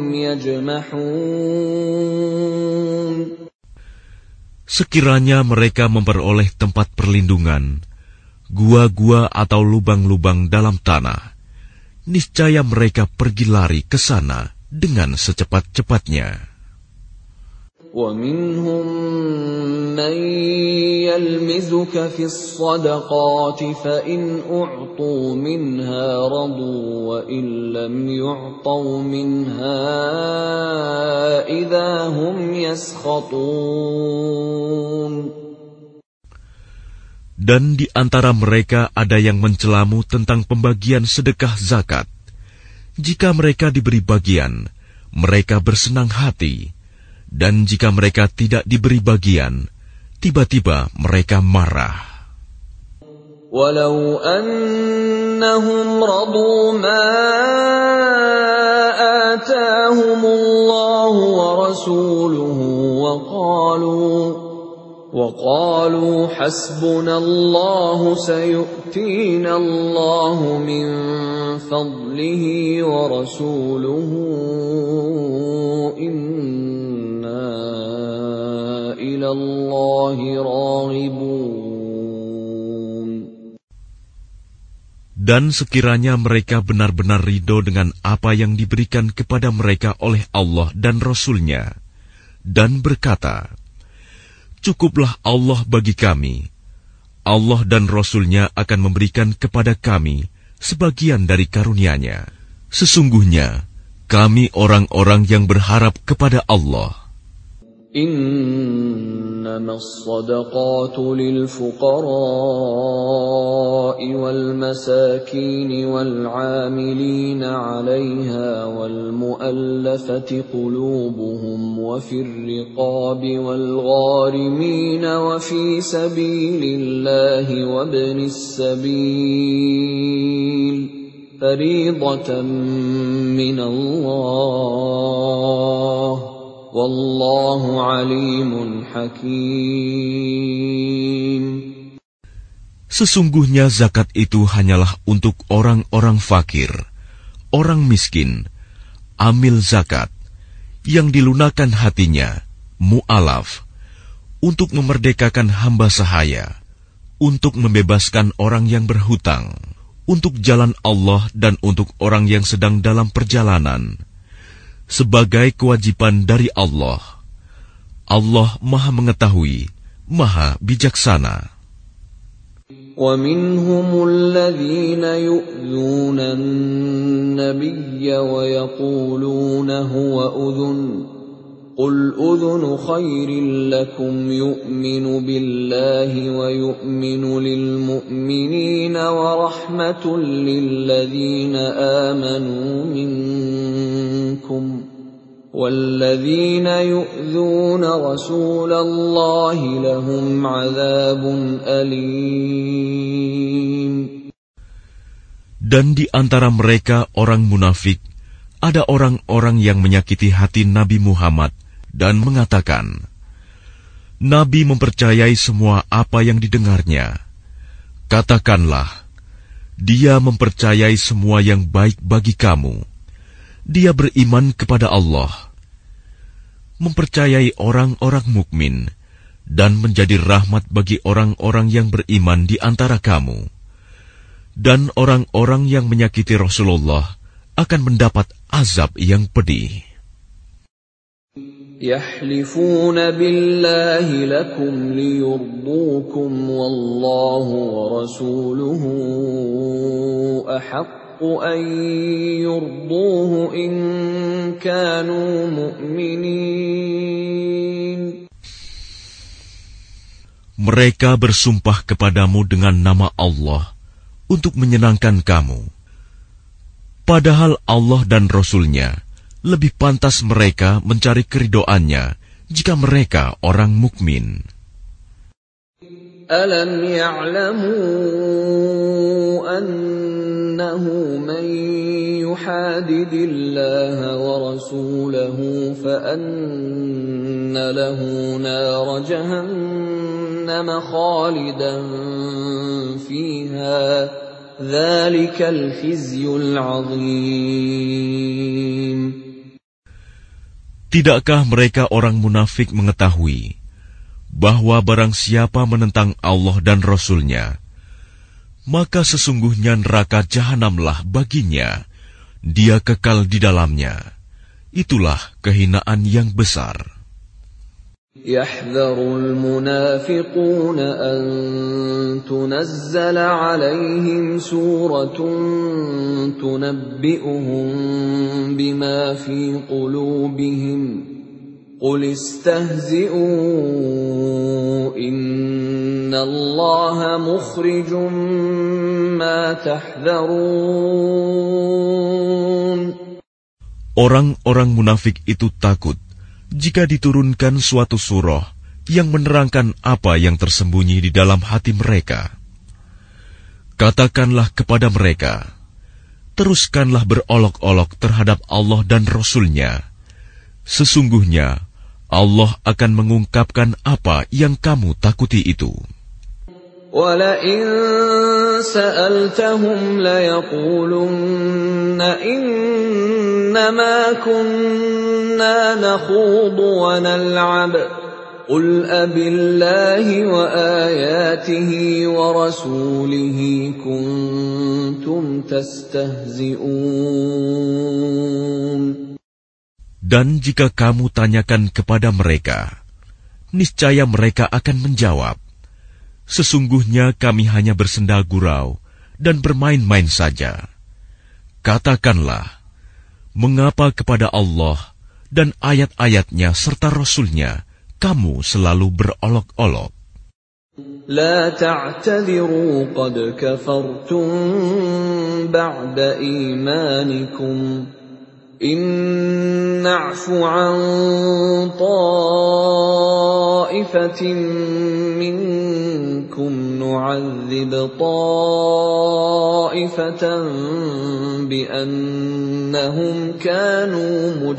يَجْمَحُونَ. Sekiranya mereka memperoleh tempat perlindungan, gua-gua atau lubang-lubang dalam tanah, niscaya mereka pergi lari ke sana dengan secepat-cepatnya. وَمِنْهُمْ مَنْ يَلْمِزُكَ فِي الصَّدَقَاتِ فَإِنْ أُعْطُوا مِنْهَا رَضُوا وَإِنْ لَمْ يُعْطَوْا مِنْهَا إِذَا هُمْ يَسْخَطُونَ. Dan di antara mereka ada yang mencelamu tentang pembagian sedekah zakat. Jika mereka diberi bagian, mereka bersenang hati. Dan jika mereka tidak diberi bagian, tiba-tiba mereka marah. Walau annahum radu ma atahumullahu wa rasuluhu wa qalu hasbunallahu sayu'tina Allahu min fadlihi wa rasuluhu Dan sekiranya mereka benar-benar ridho dengan apa yang diberikan kepada mereka oleh Allah dan Rasul-Nya, dan berkata, "Cukuplah Allah bagi kami. Allah dan Rasul-Nya akan memberikan kepada kami sebagian dari karunia-Nya. Sesungguhnya, kami orang-orang yang berharap kepada Allah." إنما الصدقات للفقراء والمساكين والعاملين عليها والمؤلفة قلوبهم وفي الرقاب والغارمين وفي سبيل الله وابن السبيل فريضة من الله Wallahu alimun hakim. Sesungguhnya zakat itu hanyalah untuk orang-orang fakir, orang miskin, amil zakat, yang dilunakan hatinya, mu'alaf, untuk memerdekakan hamba sahaya, untuk membebaskan orang yang berhutang, untuk jalan Allah dan untuk orang yang sedang dalam perjalanan, sebagai kewajiban dari Allah. Allah Maha Mengetahui, Maha Bijaksana. وَمِنْهُمُ الَّذِينَ يُؤْذُونَ النَّبِيَّ وَيَقُولُونَ هُوَ أُذُنٌ قُلْ أُذُنُ خَيْرٍ لَكُمْ يُؤْمِنُ بِاللَّهِ وَيُؤْمِنُ لِلْمُؤْمِنِينَ وَرَحْمَةٌ لِلَّذِينَ آمَنُوا مِنكُمْ وَالَّذِينَ يُؤْذُونَ رَسُولَ اللَّهِ لَهُمْ عَذَابٌ أَلِيمٌ. Dan di antara mereka orang munafik, ada orang-orang yang menyakiti hati Nabi Muhammad dan mengatakan, Nabi mempercayai semua apa yang didengarnya. Katakanlah, dia mempercayai semua yang baik bagi kamu. Dia beriman kepada Allah, mempercayai orang-orang mukmin, dan menjadi rahmat bagi orang-orang yang beriman di antara kamu. Dan orang-orang yang menyakiti Rasulullah akan mendapat azab yang pedih. يَحْلِفُونَ بِاللَّهِ لَكُمْ لِيُرْضُوكُمْ وَاللَّهُ وَرَسُولُهُ أَحَقُّ أَن يُرْضُوهُ إِن كَانُوا مُؤْمِنِينَ. Mereka bersumpah kepadamu dengan nama Allah untuk menyenangkan kamu. Padahal Allah dan Rasul-Nya lebih pantas mereka mencari keridhoannya jika mereka orang mukmin. Alam ya'lamu annahu man yuhadidillaha wa rasulahu fa anna lahu nar jahannam khalidan fiha. Dzalikal khizyul 'adzim. Tidakkah mereka orang munafik mengetahui bahwa barang siapa menentang Allah dan Rasul-Nya, maka sesungguhnya neraka jahanamlah baginya, dia kekal di dalamnya. Itulah kehinaan yang besar. يحذر المنافقون أن تنزل عليهم سورة تنبئهم بما في قلوبهم قل استهزئوا إن الله مخرج ما تحذرون. Orang-orang munafik itu takut jika diturunkan suatu surah yang menerangkan apa yang tersembunyi di dalam hati mereka. Katakanlah kepada mereka, teruskanlah berolok-olok terhadap Allah dan Rasul-Nya. Sesungguhnya Allah akan mengungkapkan apa yang kamu takuti itu. وَلَئِن سَأَلْتَهُمْ لَيَقُولُنَّ إِنَّمَا كُنَّا نَخُوضُ وَنَلْعَبُ قل أبالله وآياته ورسوله كنتم تستهزئون. Dan jika kamu tanyakan kepada mereka, niscaya mereka akan menjawab, sesungguhnya kami hanya bersenda gurau dan bermain-main saja. Katakanlah, mengapa kepada Allah dan ayat-ayatnya serta Rasul-Nya kamu selalu berolok-olok? لا تعتذروا قد كفرتم بعد إيمانكم إن نعف عن طائفة منكم نعذب طائفة بأنهم كانوا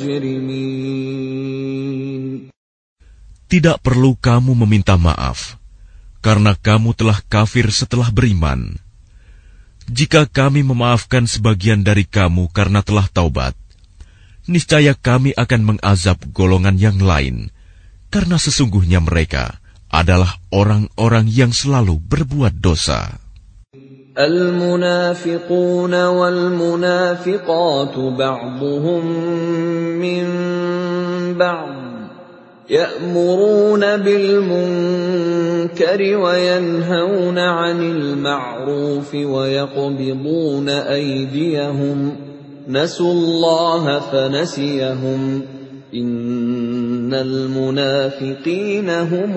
مجرمين. Tidak perlu kamu meminta maaf, karena kamu telah kafir setelah beriman. Jika kami memaafkan sebagian dari kamu karena telah taubat, niscaya kami akan mengazab golongan yang lain, karena sesungguhnya mereka adalah orang-orang yang selalu berbuat dosa. المنافقون والمنافقات بعضهم من بعض يأمرون بالمنكر وينهون عن المعروف ويقبضون أيديهم نسوا الله فنسيهم إن المنافقين هم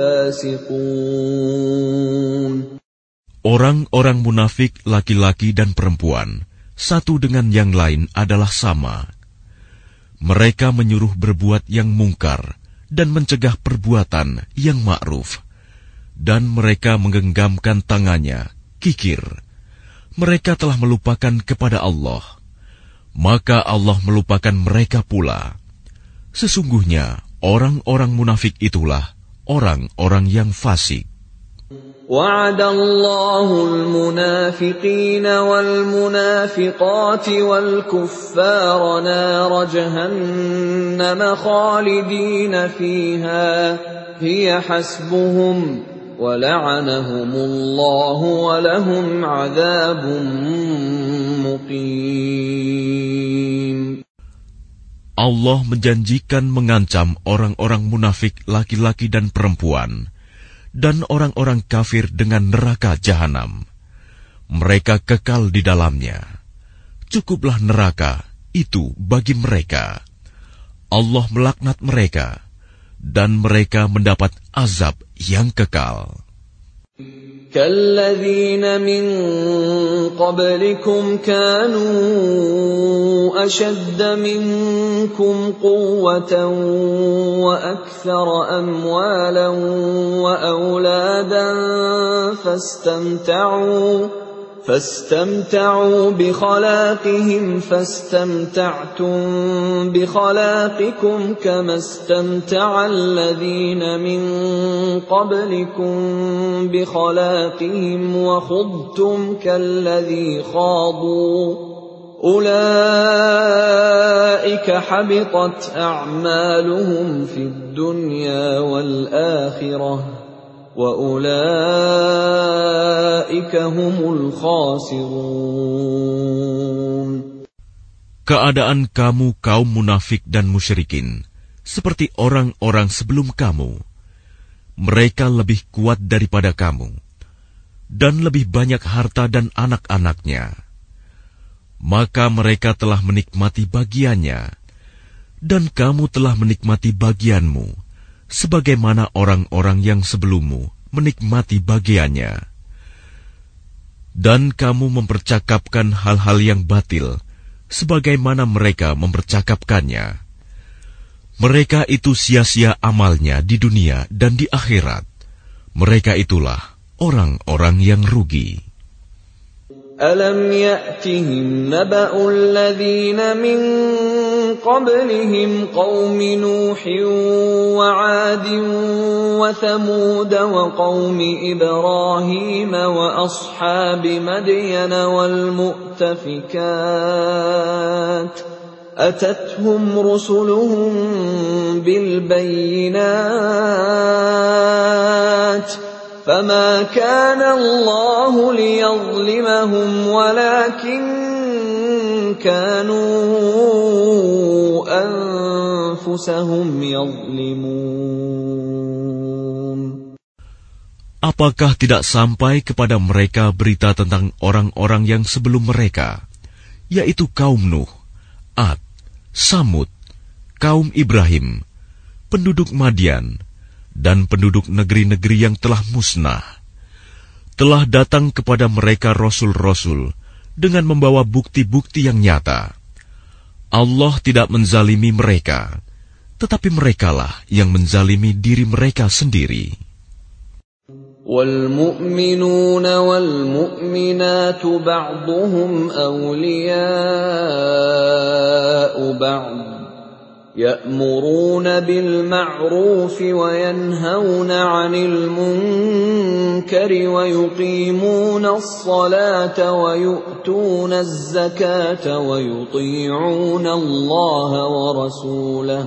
الفاسقون. Orang-orang munafik laki-laki dan perempuan, satu dengan yang lain adalah sama. Mereka menyuruh berbuat yang mungkar dan mencegah perbuatan yang ma'ruf. Dan mereka menggenggamkan tangannya, kikir. Mereka telah melupakan kepada Allah. Maka Allah melupakan mereka pula. Sesungguhnya orang-orang munafik itulah orang-orang yang fasik. وعد الله المنافقين والمنافقات والكفار نار جهنم خالدين فيها هي حسبهم ولعنهم الله ولهم عذاب مقيم. Allah menjanjikan mengancam orang-orang munafik laki-laki dan perempuan dan orang-orang kafir dengan neraka jahanam. Mereka kekal di dalamnya. Cukuplah neraka itu bagi mereka. Allah melaknat mereka, dan mereka mendapat azab yang kekal. كالذين من قبلكم كانوا أشد منكم قوة وأكثر أموالا وأولادا فاستمتعوا بخلاقهم فاستمتعتم بخلاقكم كما استمتع الذين من قبلكم بخلاقهم وخضتم كالذي خاضوا أولئك حبطت أعمالهم في الدنيا والآخرة وَأُولَئِكَ هُمُ الْخَاسِرُونَ. Keadaan kamu kaum munafik dan musyrikin seperti orang-orang sebelum kamu. Mereka lebih kuat daripada kamu dan lebih banyak harta dan anak-anaknya. Maka mereka telah menikmati bagiannya dan kamu telah menikmati bagianmu, sebagaimana orang-orang yang sebelummu menikmati bagiannya. Dan kamu mempercakapkan hal-hal yang batil, sebagaimana mereka mempercakapkannya. Mereka itu sia-sia amalnya di dunia dan di akhirat. Mereka itulah orang-orang yang rugi. أَلَمْ يَأْتِهِمْ نَبَأُ الَّذِينَ مِنْ قَبْلِهِمْ قَوْمِ نُوحٍ وَعَادٍ وَثَمُودَ وَقَوْمِ إِبْرَاهِيمَ وَأَصْحَابِ مَدْيَنَ وَالْمُؤْتَفِكَاتِ أتتهم رسلهم بالبينات فما كان الله ليظلمهم ولكن كانوا أنفسهم يظلمون. Apakah tidak sampai kepada mereka berita tentang orang-orang yang sebelum mereka, yaitu kaum Nuh, Ad, Samud, kaum Ibrahim, penduduk Madian, dan penduduk negeri-negeri yang telah musnah. Telah datang kepada mereka rasul-rasul dengan membawa bukti-bukti yang nyata. Allah tidak menzalimi mereka, tetapi merekalah yang menzalimi diri mereka sendiri. وَالْمُؤْمِنُونَ وَالْمُؤْمِنَاتُ بَعْضُهُمْ أَوْلِيَاءُ بَعْضٍ يَأْمُرُونَ بِالْمَعْرُوفِ وَيَنْهَوْنَ عَنِ الْمُنكَرِ وَيُقِيمُونَ الصَّلَاةَ وَيُؤْتُونَ الزَّكَاةَ وَيُطِيعُونَ اللَّهَ وَرَسُولَهُ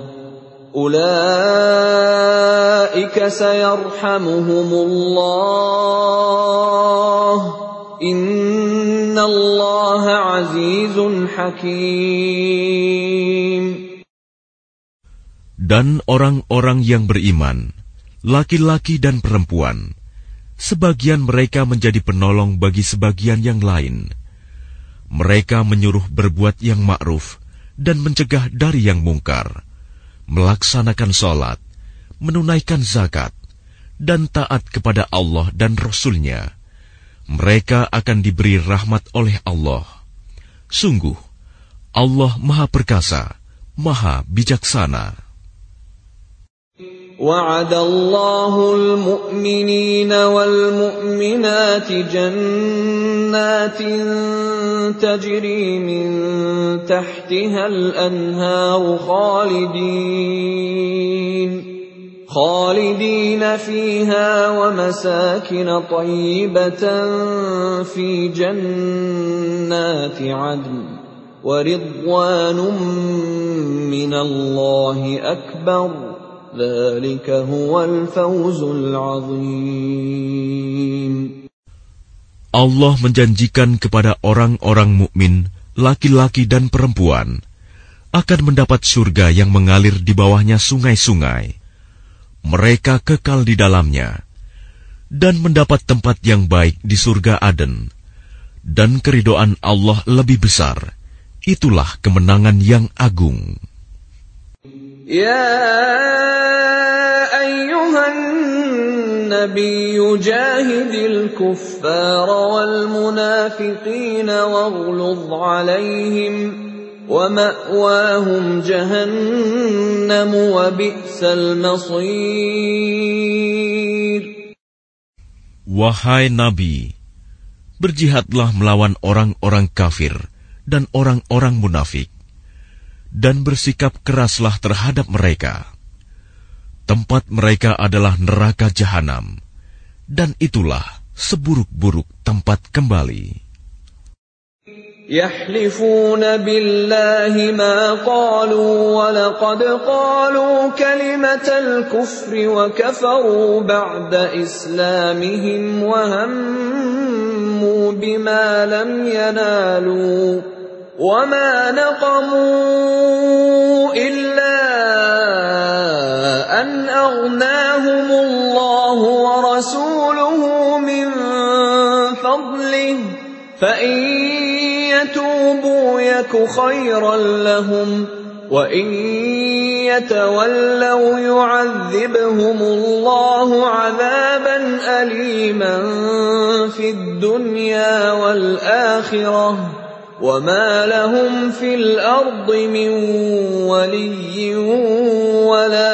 أُولَئِكَ سَيَرْحَمُهُمُ اللَّهُ إِنَّ اللَّهَ عَزِيزٌ حَكِيمٌ. Dan orang-orang yang beriman, laki-laki dan perempuan, sebagian mereka menjadi penolong bagi sebagian yang lain. Mereka menyuruh berbuat yang ma'ruf dan mencegah dari yang mungkar, melaksanakan sholat, menunaikan zakat, dan taat kepada Allah dan Rasul-Nya. Mereka akan diberi rahmat oleh Allah. Sungguh, Allah Maha Perkasa, Maha Bijaksana. وعد الله المؤمنين والمؤمنات جنات تجري من تحتها الأنهار خالدين فيها ومساكن طيبة في جنات عدن ورضوان من الله أكبر ذلك هو الفوز العظيم. Allah menjanjikan kepada orang-orang mukmin, laki-laki dan perempuan, akan mendapat surga yang mengalir di bawahnya sungai-sungai. Mereka kekal di dalamnya, dan mendapat tempat yang baik di surga Aden. Dan keridhaan Allah lebih besar. Itulah kemenangan yang agung. يا أيها النبي جاهد الكفار والمنافقين واغلظ عليهم ومأواهم جهنم وبئس المصير. Wahai Nabi, berjihadlah melawan orang-orang kafir dan orang-orang munafik, dan bersikap keraslah terhadap mereka. Tempat mereka adalah neraka jahanam, dan itulah seburuk-buruk tempat kembali. يحلفون بالله ما قالوا ولقد قالوا كلمة الكفر وكفروا بعد إسلامهم وهموا بما لم ينالوا وما نقموا إلا أن أغناهم الله ورسوله من فضله فإن يتوبوا يك خيرا لهم وإن يتولوا يعذبهم الله عذابا أليما في الدنيا والآخرة وما لهم في الأرض من ولي ولا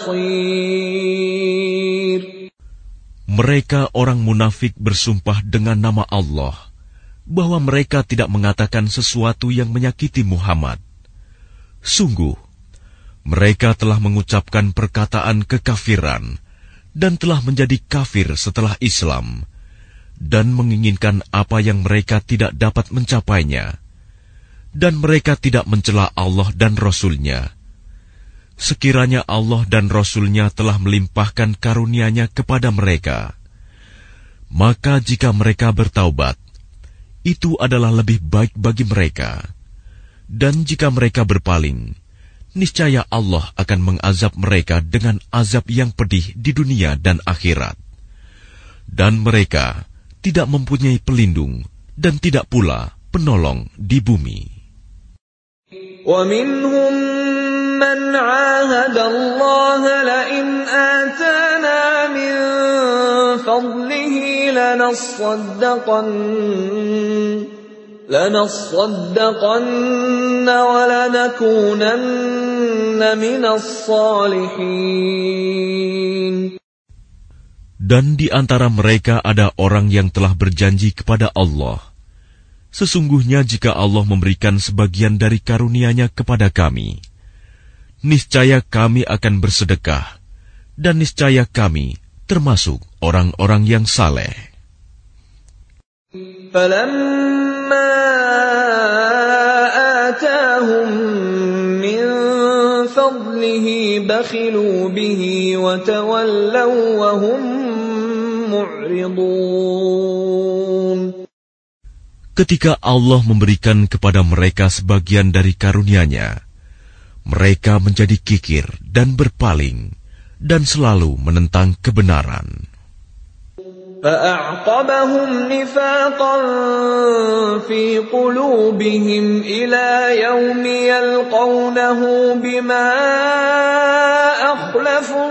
نصير. Mereka orang munafik bersumpah dengan nama Allah bahwa mereka tidak mengatakan sesuatu yang menyakiti Muhammad. Sungguh, mereka telah mengucapkan perkataan kekafiran dan telah menjadi kafir setelah Islam, dan menginginkan apa yang mereka tidak dapat mencapainya. dan mereka tidak mencela Allah dan Rasul-Nya. Sekiranya Allah dan Rasul-Nya telah melimpahkan karunia-Nya kepada mereka, maka jika mereka bertaubat, itu adalah lebih baik bagi mereka. Dan jika mereka berpaling, niscaya Allah akan mengazab mereka dengan azab yang pedih di dunia dan akhirat. Dan mereka tidak mempunyai pelindung dan tidak pula penolong di bumi. وَمِنْهُمْ مَنْ عَاهَدَ اللَّهَ لَئِنْ آتَانَا مِنْ فَضْلِهِ لَنَصَّدَّقَنَّ وَلَنَكُونَنَّ مِنَ الصَّالِحِينَ. Dan di antara mereka ada orang yang telah berjanji kepada Allah, sesungguhnya jika Allah memberikan sebagian dari karunia-Nya kepada kami, niscaya kami akan bersedekah, dan niscaya kami termasuk orang-orang yang saleh. فَلَمَّا آتَاهُم مِّن فَضْلِهِ بَخِلُوا بِهِ وَتَوَلَّوْا وَهُم مُّعْرِضُونَ. Ketika Allah memberikan kepada mereka sebagian dari karunia-Nya, mereka menjadi kikir dan berpaling, dan selalu menentang kebenaran. فَأَعْقَبَهُمْ نِفَاقًا فِي قُلُوبِهِمْ إِلَى يَوْمِ يَلْقَوْنَهُ بِمَا أَخْلَفُوا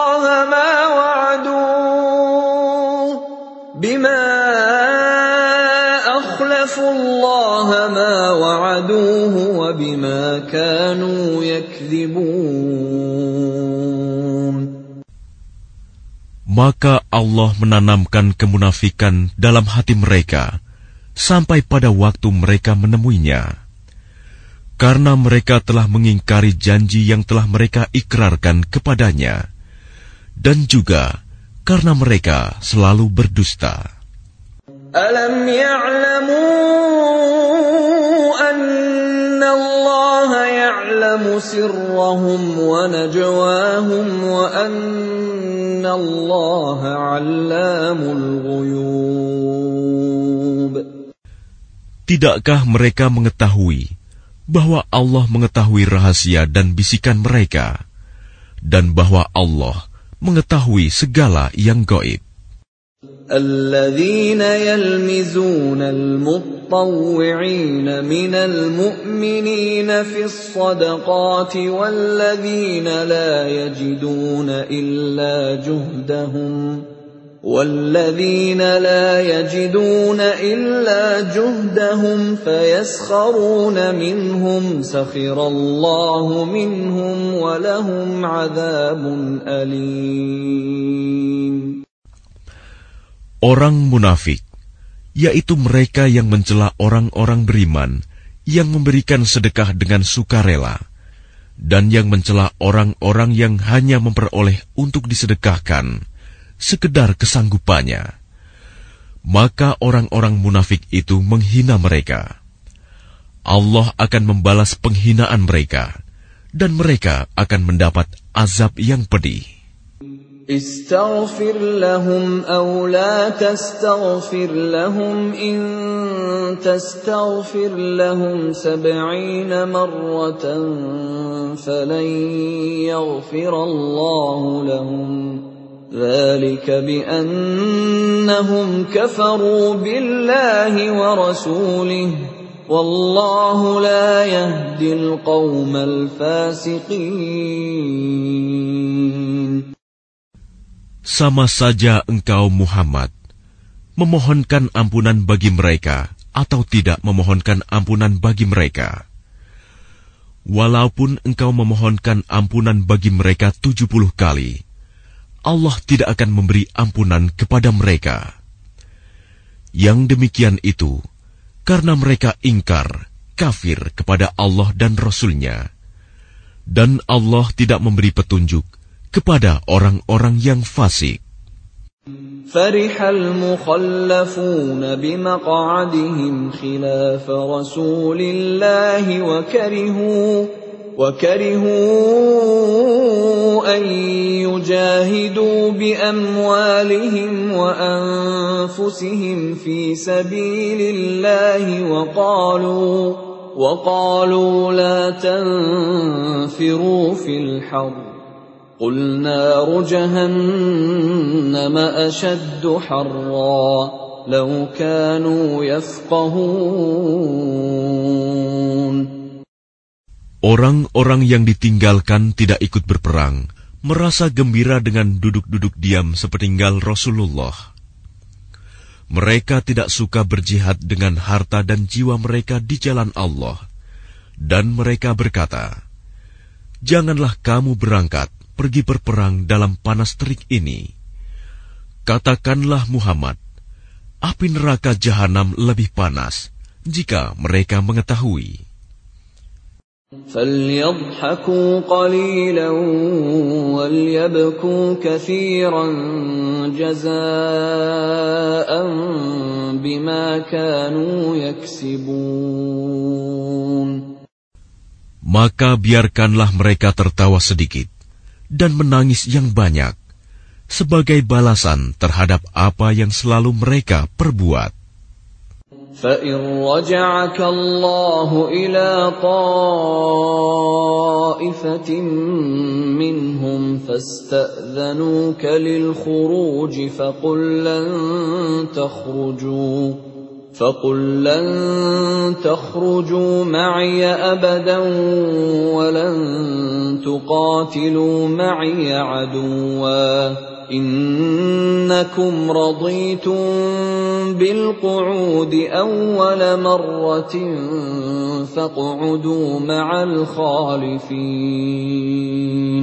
اللَّهَ مَا وَعَدُوهُ وَبِمَا كَانُوا يَكْذِبُونَ. Maka Allah menanamkan kemunafikan dalam hati mereka sampai pada waktu mereka menemuinya, karena mereka telah mengingkari janji yang telah mereka ikrarkan kepadanya, dan juga karena mereka selalu berdusta. Alam ya'lamu anna Allah ya'lamu sirrahum wa najwahum wa anna Allah 'allamul ghuyub. Tidakkah mereka mengetahui bahwa Allah mengetahui rahasia dan bisikan mereka, dan bahwa Allah mengetahui segala yang gaib? الذين يلمزون المطوعين من المؤمنين في الصدقات والذين لا يجدون إلا جهدهم فيسخرون منهم سخر الله منهم ولهم عذاب أليم. Orang munafik, yaitu mereka yang mencela orang-orang beriman yang memberikan sedekah dengan sukarela, dan yang mencela orang-orang yang hanya memperoleh untuk disedekahkan sekedar kesanggupannya, maka orang-orang munafik itu menghina mereka. Allah akan membalas penghinaan mereka, dan mereka akan mendapat azab yang pedih. استغفر لهم أو لا تستغفر لهم إن تستغفر لهم 70 مرة فلن يغفر الله لهم ذلك بأنهم كفروا بالله ورسوله والله لا يهدي القوم الفاسقين. Sama saja engkau Muhammad memohonkan ampunan bagi mereka atau tidak memohonkan ampunan bagi mereka. Walaupun engkau memohonkan ampunan bagi mereka 70 kali, Allah tidak akan memberi ampunan kepada mereka. Yang demikian itu karena mereka ingkar, kafir kepada Allah dan Rasul-Nya, dan Allah tidak memberi petunjuk kepada orang-orang yang fasik. فرح المخلفون بمقعدهم خلاف رسول الله وكرهوا أن يجاهدوا بأموالهم وأنفسهم في سبيل الله وقالوا لا تنفروا في الحر قل نار جهنم أشد حرا لو كانوا يفقهون. Orang-orang yang ditinggalkan tidak ikut berperang, merasa gembira dengan duduk-duduk diam sepeninggal Rasulullah. Mereka tidak suka berjihad dengan harta dan jiwa mereka di jalan Allah. Dan mereka berkata, "Janganlah kamu berangkat pergi berperang dalam panas terik ini." Katakanlah Muhammad, api neraka jahanam lebih panas jika mereka mengetahui. فَلْيَضْحَكُوا قَلِيلًا وَلْيَبْكُوا كَثِيرًا جَزَاءً بِمَا كَانُوا يَكْسِبُونَ. Maka biarkanlah mereka tertawa sedikit dan menangis yang banyak sebagai balasan terhadap apa yang selalu mereka perbuat. فَإِنْ رَجَعَكَ اللَّهُ إِلَى طَائِفَةٍ مِّنْهُمْ فَاسْتَأْذَنُوكَ لِلْخُرُوجِ فَقُلْ لَنْ تَخْرُجُوا مَعِيَ أَبَدًا وَلَنْ تُقَاتِلُوا مَعِيَ عَدُوًّا إِنَّكُمْ رَضِيتُمْ بِالْقُعُودِ أَوَّلَ مَرَّةٍ فَاقْعُدُوا مَعَ الْخَالِفِينَ.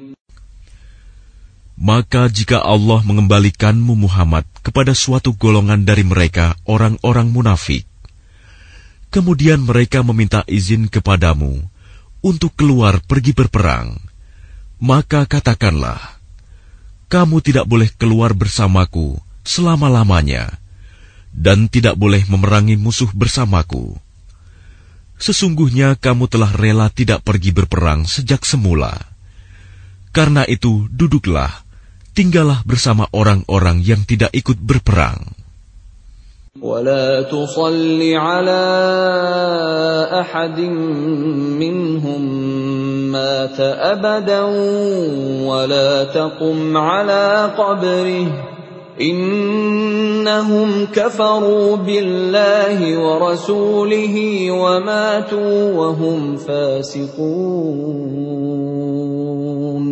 Maka jika Allah mengembalikanmu Muhammad kepada suatu golongan dari mereka, orang-orang munafik, kemudian mereka meminta izin kepadamu untuk keluar pergi berperang, maka katakanlah, kamu tidak boleh keluar bersamaku selama-lamanya, dan tidak boleh memerangi musuh bersamaku. Sesungguhnya kamu telah rela tidak pergi berperang sejak semula. Karena itu, duduklah, tinggallah bersama orang-orang yang tidak ikut berperang. وَلَا تُصَلِّ عَلَى أَحَدٍ مِّنْهُمْ مَاتَ أَبَدًا وَلَا تَقُمْ عَلَى قَبْرِهِ إِنَّهُمْ كَفَرُوا بِاللَّهِ وَرَسُولِهِ وَمَاتُوا وَهُمْ فَاسِقُونَ.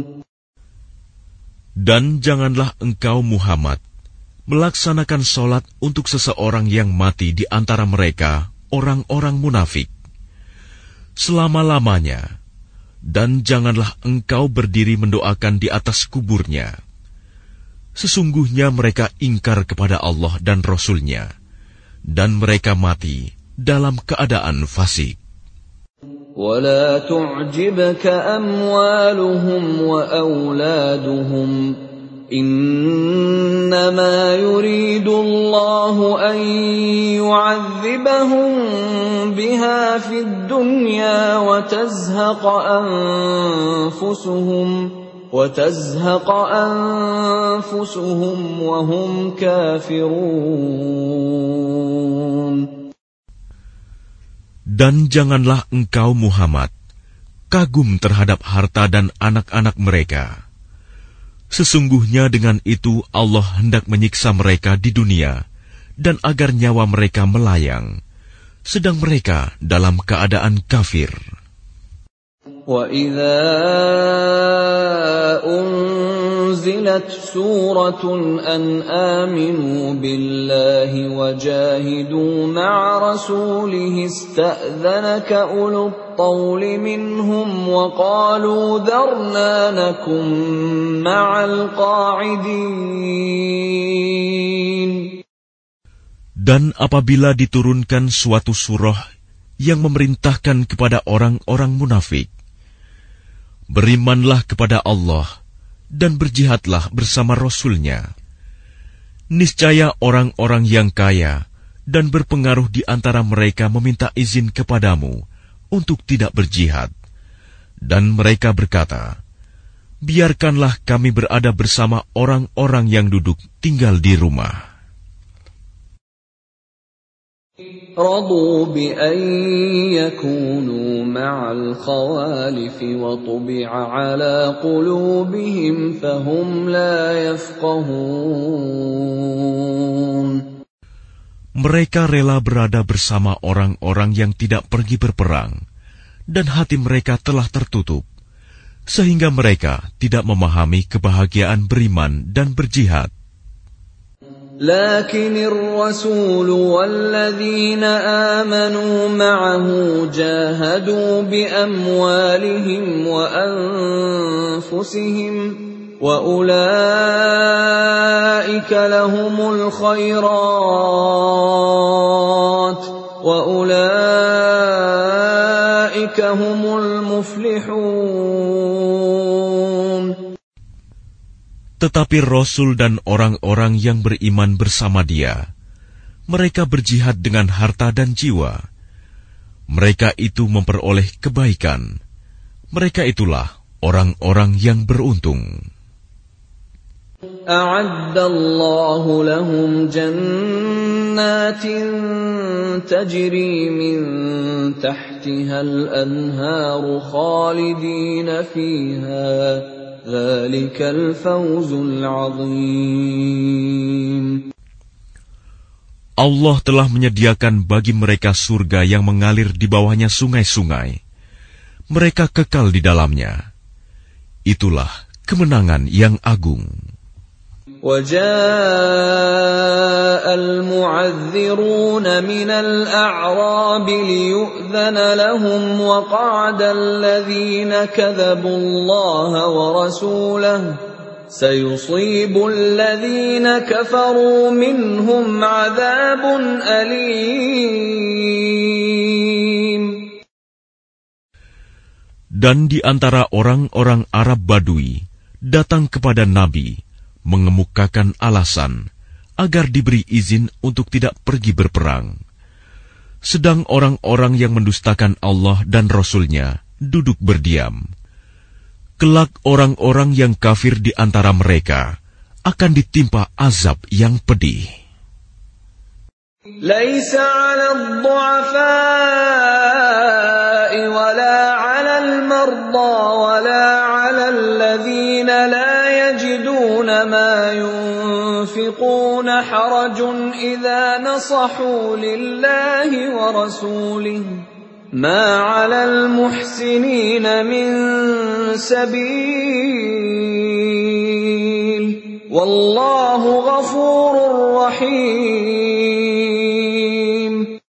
Dan janganlah engkau Muhammad melaksanakan sholat untuk seseorang yang mati di antara mereka, orang-orang munafik, selama-lamanya, dan janganlah engkau berdiri mendoakan di atas kuburnya. Sesungguhnya mereka ingkar kepada Allah dan Rasul-Nya, dan mereka mati dalam keadaan fasik. وَلَا تُعْجِبْكَ أَمْوَالُهُمْ وَأَوْلَادُهُمْ إِنَّمَا يُرِيدُ اللَّهُ أَن يُعَذِّبَهُم بِهَا فِي الدُّنْيَا وَتَزْهَقَ أَنفُسُهُمْ وَهُمْ كَافِرُونَ. Dan janganlah engkau Muhammad kagum terhadap harta dan anak-anak mereka. Sesungguhnya dengan itu Allah hendak menyiksa mereka di dunia dan agar nyawa mereka melayang, sedang mereka dalam keadaan kafir. وَإِذَا أُنزِلَتْ سُورَةٌ أَنْ آمِنُوا بِاللَّهِ وَجَاهِدُوا مَعَ رَسُولِهِ اسْتَأْذَنَكَ أُولُو الطَّوْلِ مِنْهُمْ وَقَالُوا ذَرْنَا نَكُن مَّعَ الْقَاعِدِينَ. Dan apabila diturunkan suatu surah yang memerintahkan kepada orang-orang munafik, berimanlah kepada Allah dan berjihadlah bersama Rasul-Nya. Niscaya orang-orang yang kaya dan berpengaruh di antara mereka meminta izin kepadamu untuk tidak berjihad. Dan mereka berkata, biarkanlah kami berada bersama orang-orang yang duduk tinggal di rumah. رضوا بأن يكونوا مع الخوالف وطبع على قلوبهم فهم لا يفقهون. Mereka rela berada bersama orang-orang yang tidak pergi berperang, dan hati mereka telah tertutup, sehingga mereka tidak memahami kebahagiaan beriman dan berjihad. لكن الرسول والذين آمنوا معه جاهدوا بأموالهم وأنفسهم وأولئك لهم الخيرات وأولئك هم المفلحون. Tetapi Rasul dan orang-orang yang beriman bersama dia, mereka berjihad dengan harta dan jiwa. Mereka itu memperoleh kebaikan. Mereka itulah orang-orang yang beruntung. A'addallahu lahum jannatin tajri min tahtiha al-anharu khalidina fiha. Allah telah menyediakan bagi mereka surga yang mengalir di bawahnya sungai-sungai. Mereka kekal di dalamnya. Itulah kemenangan yang agung. وَجَاءَ الْمُعَذِّرُونَ مِنَ الْأَعْرَابِ لِيُؤْذَنَ لَهُمْ وَقَعَدَ الَّذِينَ كَذَبُوا اللَّهَ وَرَسُولَهُ سَيُصِيبُ الَّذِينَ كَفَرُوا مِنْهُمْ عَذَابٌ أَلِيمٌ. Dan di antara orang-orang Arab Badui datang kepada Nabi mengemukakan alasan agar diberi izin untuk tidak pergi berperang. Sedang orang-orang yang mendustakan Allah dan Rasul-Nya duduk berdiam. Kelak orang-orang yang kafir di antara mereka akan ditimpa azab yang pedih. Laisa 'alal du'afa'i wala 'alal marda wala 'alal ladzina la يجدون ما ينفقون حرج إذا نصحوا لله ورسوله ما على المحسنين من سبيل والله غفور رحيم.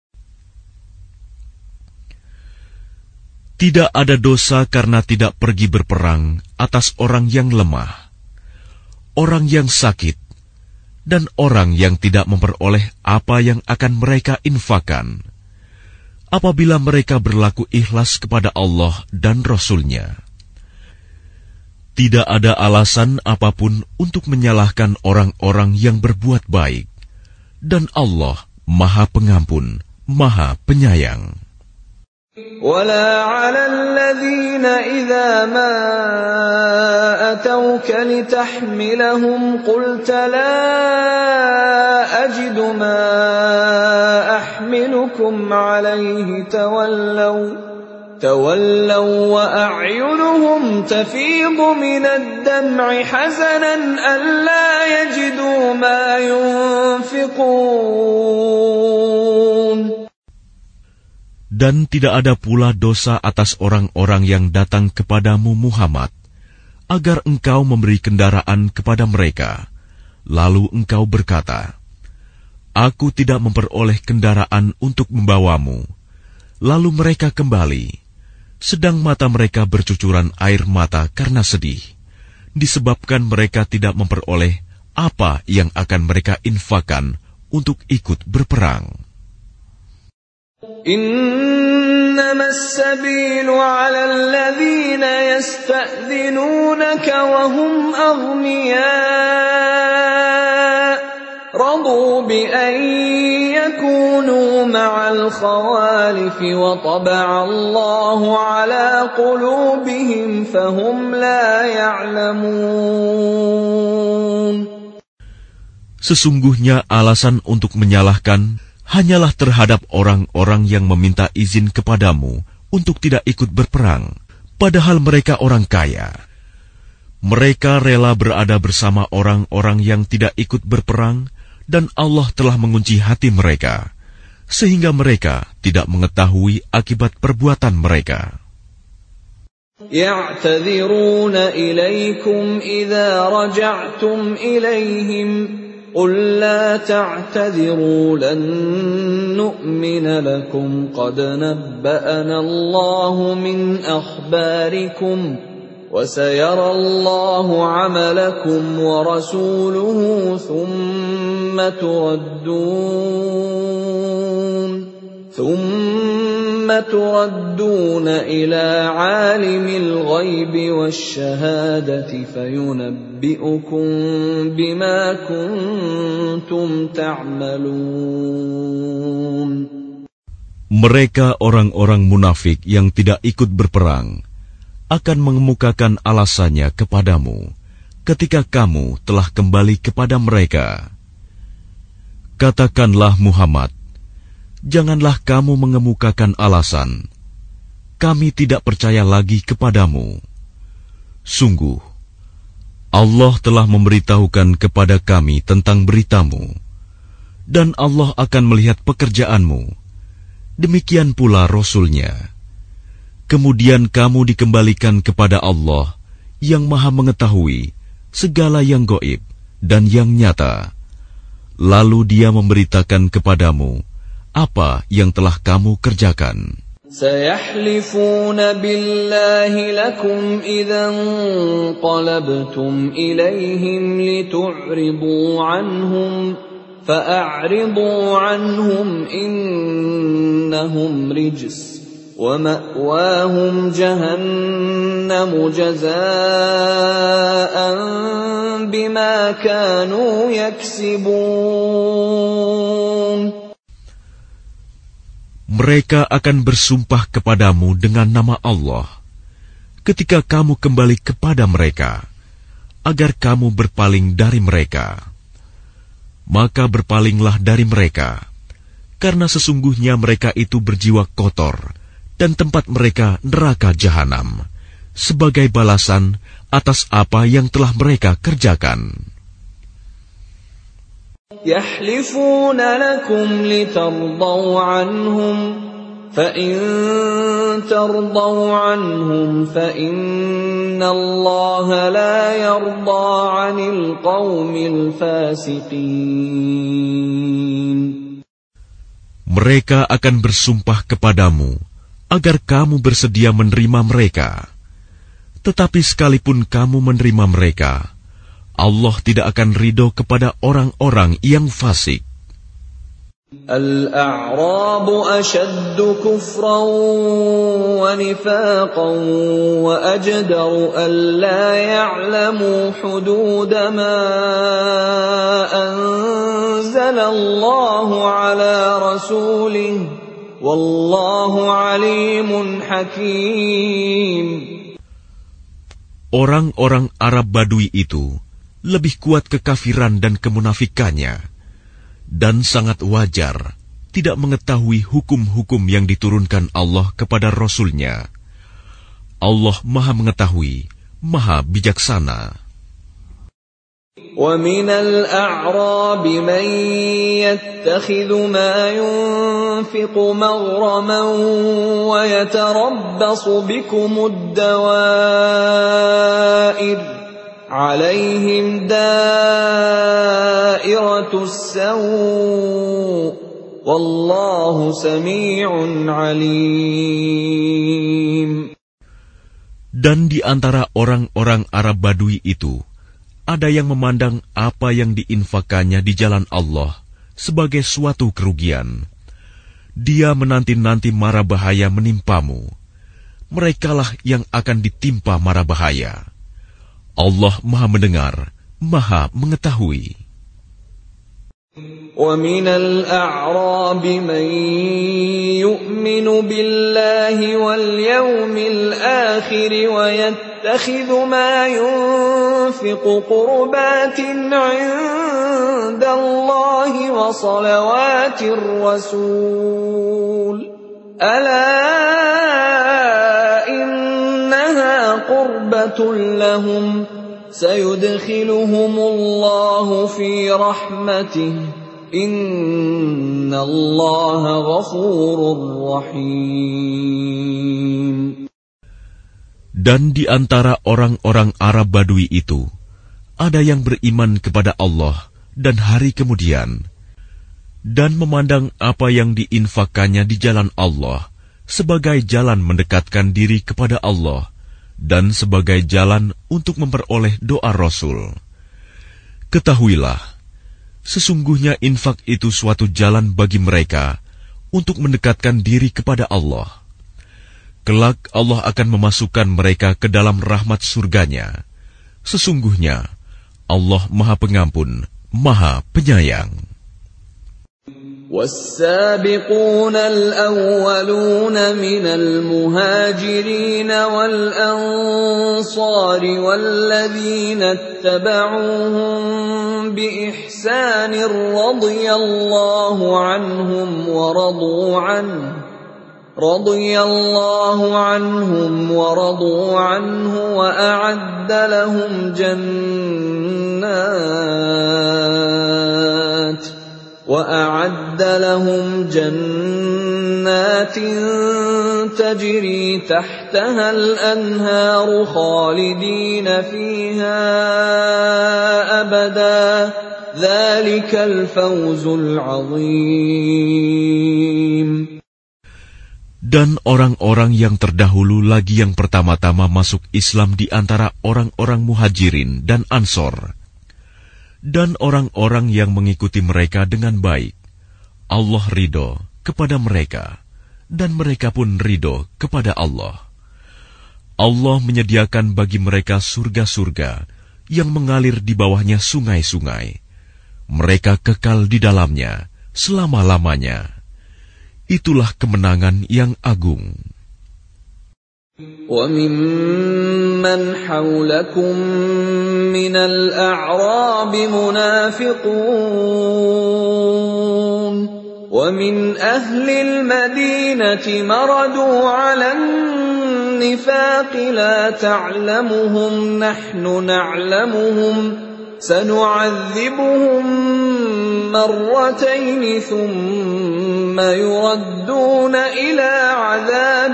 Tidak ada dosa karena tidak pergi berperang atas orang yang lemah, orang yang sakit, dan orang yang tidak memperoleh apa yang akan mereka infakkan, apabila mereka berlaku ikhlas kepada Allah dan Rasul-Nya. Tidak ada alasan apapun untuk menyalahkan orang-orang yang berbuat baik, dan Allah Maha Pengampun, Maha Penyayang. ولا على الذين إذا ما أتوك لتحملهم قلت لا أجد ما أحملكم عليه تولوا وأعينهم تفيض من الدمع حزنا ألا يجدوا ما ينفقون. Dan tidak ada pula dosa atas orang-orang yang datang kepadamu Muhammad, agar engkau memberi kendaraan kepada mereka. Lalu engkau berkata, aku tidak memperoleh kendaraan untuk membawamu. Lalu mereka kembali, sedang mata mereka bercucuran air mata karena sedih, disebabkan mereka tidak memperoleh apa yang akan mereka infakkan untuk ikut berperang. إنما السبيل على الذين يستأذنونك وهم أغنياء رضوا بأن يكونوا مع الخوالف وطبع الله على قلوبهم فهم لا يعلمون. Sesungguhnya alasan untuk menyalahkan hanyalah terhadap orang-orang yang meminta izin kepadamu untuk tidak ikut berperang, padahal mereka orang kaya. Mereka rela berada bersama orang-orang yang tidak ikut berperang, dan Allah telah mengunci hati mereka, sehingga mereka tidak mengetahui akibat perbuatan mereka. يَعْتَذِرُونَ إِلَيْكُمْ إِذَا رَجَعْتُمْ إِلَيْهِمْ قُلْ لَا تَعْتَذِرُوا لَن نُّؤْمِنَ لَكُمْ قَدْ نَبَّأَنَا اللَّهُ مِنْ أَخْبَارِكُمْ وَسَيَرَى اللَّهُ عَمَلَكُمْ وَرَسُولُهُ ثُمَّ تُرَدُّونَ إِلَى عَالِمِ الْغَيْبِ وَالشَّهَادَةِ فَيُنَبِّئُكُم بِمَا كُنتُمْ تَعْمَلُونَ. Mereka orang-orang munafik yang tidak ikut berperang akan mengemukakan alasannya kepadamu ketika kamu telah kembali kepada mereka. Katakanlah Muhammad, janganlah kamu mengemukakan alasan, kami tidak percaya lagi kepadamu. Sungguh, Allah telah memberitahukan kepada kami tentang beritamu, dan Allah akan melihat pekerjaanmu. Demikian pula Rasul-Nya. Kemudian kamu dikembalikan kepada Allah yang Maha Mengetahui segala yang gaib dan yang nyata. Lalu Dia memberitakan kepadamu apa yang telah kamu kerjakan. سَيَحْلِفُونَ بِاللَّهِ لَكُمْ إِذَا انقَلَبْتُمْ إِلَيْهِمْ لِتُعْرِضُوا عَنْهُمْ فَأَعْرِضُوا عَنْهُمْ إِنَّهُمْ رِجْسٌ وَمَأْوَاهُمْ جَهَنَّمُ جَزَاءً بِمَا كَانُوا يَكْسِبُونَ. Mereka akan bersumpah kepadamu dengan nama Allah ketika kamu kembali kepada mereka, agar kamu berpaling dari mereka. Maka berpalinglah dari mereka, karena sesungguhnya mereka itu berjiwa kotor, dan tempat mereka neraka jahanam, sebagai balasan atas apa yang telah mereka kerjakan. يَحْلِفُونَ لَكُمْ لِتَرْضَوْا عَنْهُمْ فَإِن تَرْضَوْا عَنْهُمْ فَإِنَّ اللَّهَ لَا يَرْضَىٰ عَنِ الْقَوْمِ الْفَاسِقِينَ. Mereka akan bersumpah kepadamu agar kamu bersedia menerima mereka. Tetapi sekalipun kamu menerima mereka, Allah tidak akan ridho kepada orang-orang yang fasik. الْأَعْرَابُ أَشَدُّ كُفْرًا وَنِفَاقًا وَأَجْدَرُ أَلَّا يَعْلَمُوا حُدُودَ مَا أَنزَلَ اللَّهُ عَلَى رَسُولِهِ وَاللَّهُ عَلِيمٌ حَكِيمٌ. Orang-orang Arab Badui itu lebih kuat kekafiran dan kemunafikannya, dan sangat wajar tidak mengetahui hukum-hukum yang diturunkan Allah kepada Rasul-Nya. Allah Maha Mengetahui, Maha Bijaksana. وَمِنَ الْأَعْرَابِ مَن يَتَّخِذُ مَا يُنفِقُ مَغْرَمًا وَيَتَرَبَّصُ بِكُمُ الدَّوَائِرَ عَلَيْهِمْ دَائِرَةُ السَّوْءِ وَاللَّهُ سَمِيعٌ عَلِيمٌ. Dan di antara orang-orang Arab Badui itu, ada yang memandang apa yang diinfakannya di jalan Allah sebagai suatu kerugian. Dia menanti-nanti mara bahaya menimpamu. Merekalah yang akan ditimpa mara bahaya. Allah Maha Mendengar, Maha Mengetahui. وَمِنَ الْأَعْرَابِ مَن يُؤْمِنُ بِاللَّهِ وَالْيَوْمِ الْآخِرِ وَيَتَّخِذُ مَا يُنفِقُ قُرُبَاتٍ عِندَ اللَّهِ وَصَلَوَاتِ الرَّسُولِ أَلَا إِنَّهَا قُرْبَةٌ لَّهُمْ سَيُدْخِلُهُمُ اللَّهُ فِي رَحْمَتِهِ Inna Allah ghafurur rahim. Dan di antara orang-orang Arab Badui itu, ada yang beriman kepada Allah dan hari kemudian, dan memandang apa yang diinfakkannya di jalan Allah sebagai jalan mendekatkan diri kepada Allah dan sebagai jalan untuk memperoleh doa Rasul. Ketahuilah, sesungguhnya infak itu suatu jalan bagi mereka untuk mendekatkan diri kepada Allah. Kelak Allah akan memasukkan mereka ke dalam rahmat surganya. Sesungguhnya Allah Maha Pengampun, Maha Penyayang. والسابقون الأولون من المهاجرين والأنصار والذين اتبعوهم بإحسان رضي الله عنهم ورضوا عنه وأعد لهم جنات تجري تحتها الأنهار خالدين فيها أبدا ذلك الفوز العظيم. Dan orang-orang yang terdahulu lagi yang pertama-tama masuk Islam di antara orang-orang Muhajirin dan Ansor, dan orang-orang yang mengikuti mereka dengan baik, Allah ridho kepada mereka, dan mereka pun ridho kepada Allah. Allah menyediakan bagi mereka surga-surga yang mengalir di bawahnya sungai-sungai. Mereka kekal di dalamnya selama-lamanya. Itulah kemenangan yang agung. وَمِمَّنْ حَوْلَكُمْ مِنَ الْأَعْرَابِ مُنَافِقُونَ وَمِنْ أَهْلِ الْمَدِينَةِ مَرَدُوا عَلَى النِّفَاقِ لَا تَعْلَمُهُمْ نَحْنُ نَعْلَمُهُمْ سَنُعَذِّبُهُمْ مرتين ثم يردون إلى عذاب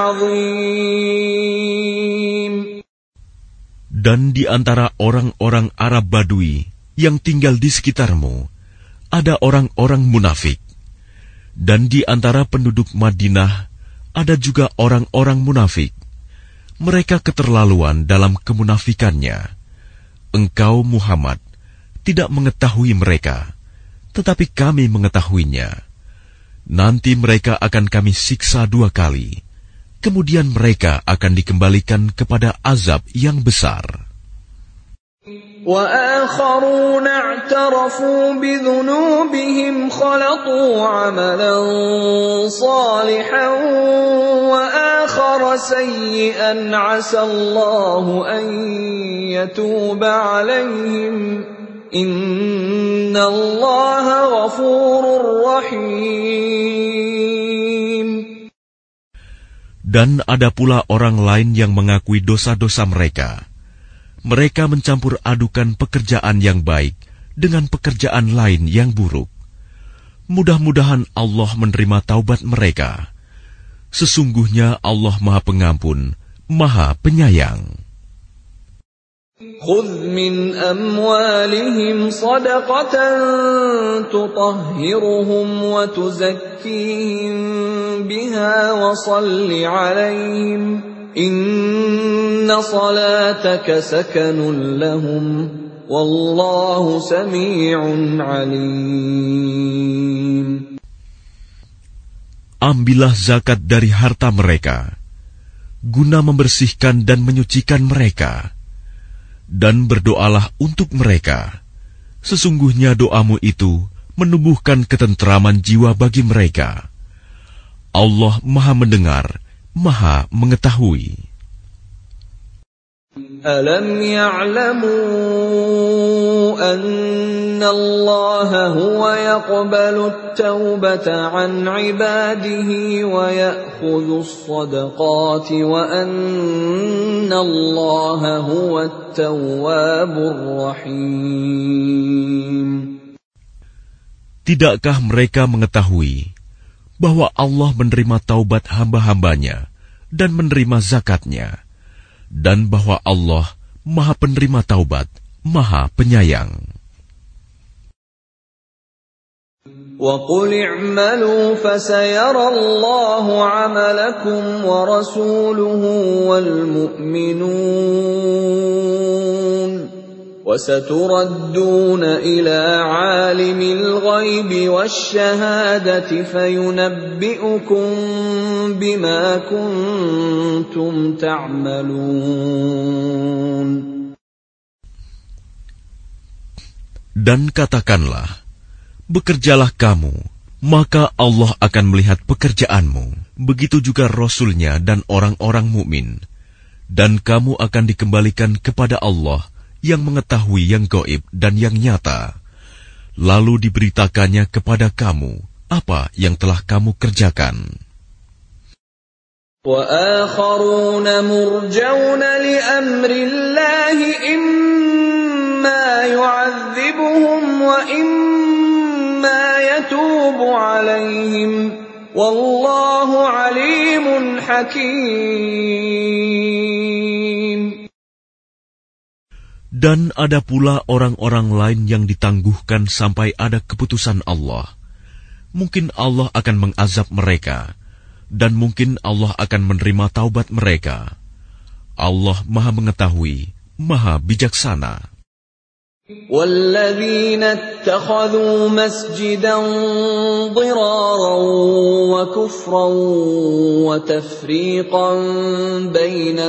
عظيم. Dan di antara orang-orang Arab Badui yang tinggal di sekitarmu, ada orang-orang munafik. Dan di antara penduduk Madinah, ada juga orang-orang munafik. Mereka keterlaluan dalam kemunafikannya. Engkau, Muhammad, tidak mengetahui mereka, tetapi kami mengetahuinya. Nanti mereka akan kami siksa 2 kali. Kemudian mereka akan dikembalikan kepada azab yang besar. وَآخَرُونَ اعْتَرَفُوا بِذُنُوبِهِمْ خَلَطُوا عَمَلًا صَالِحًا وَآخَرَ سَيِّئًا عَسَى اللَّهُ أَن يَتُوبَ عَلَيْهِمْ Inna Allah ghafurur rahim. Dan ada pula orang lain yang mengakui dosa-dosa mereka. Mereka mencampur adukan pekerjaan yang baik dengan pekerjaan lain yang buruk. Mudah-mudahan Allah menerima taubat mereka. Sesungguhnya Allah Maha Pengampun, Maha Penyayang. خذ من أموالهم صدقة تطهرهم وتزكيهم بها وصل عليهم إن صلاتك سكن لهم والله سميع عليم. Ambillah zakat dari harta mereka, guna membersihkan dan menyucikan mereka. Dan berdoalah untuk mereka. Sesungguhnya doamu itu menumbuhkan ketentraman jiwa bagi mereka. Allah Maha Mendengar, Maha Mengetahui. Alam ya'lamu anna Allah huwa yaqbalu at-taubata 'an 'ibadihi wa ya'khudhu as-sadaqati wa anna Allah huwa at-tawwabur rahim. Tidakkah mereka mengetahui bahwa Allah menerima taubat hamba-hambanya dan menerima zakatnya, dan bahwa Allah Maha Penerima Taubat, Maha Penyayang. وَقُلِ اعْمَلُوا فَسَيَرَى اللَّهُ عَمَلَكُمْ وَرَسُولُهُ وَالْمُؤْمِنُونَ وَسَتُرَدُّونَ إِلَى عَالِمِ الْغَيْبِ وَالشَّهَادَةِ فَيُنَبِّئُكُم بِمَا كُنتُمْ تَعْمَلُونَ. Dan katakanlah, bekerjalah kamu, maka Allah akan melihat pekerjaanmu. Begitu juga Rasul-Nya dan orang-orang mukmin. Dan kamu akan dikembalikan kepada Allah yang mengetahui yang gaib dan yang nyata. Lalu diberitakannya kepada kamu apa yang telah kamu kerjakan. وَآخَرُونَ مُرْجَوْنَ لِأَمْرِ اللَّهِ إِمَّا يُعَذِّبُهُمْ وَإِمَّا يَتُوبُ عَلَيْهِمْ وَاللَّهُ عَلِيمٌ حَكِيمٌ. Dan ada pula orang-orang lain yang ditangguhkan sampai ada keputusan Allah. Mungkin Allah akan mengazab mereka, dan mungkin Allah akan menerima taubat mereka. Allah Maha Mengetahui, Maha Bijaksana. وَالَّذِينَ اتَّخَذُوا مَسْجِدًا ضِرَارًا وَكُفْرًا وَتَفْرِيقًا بَيْنَ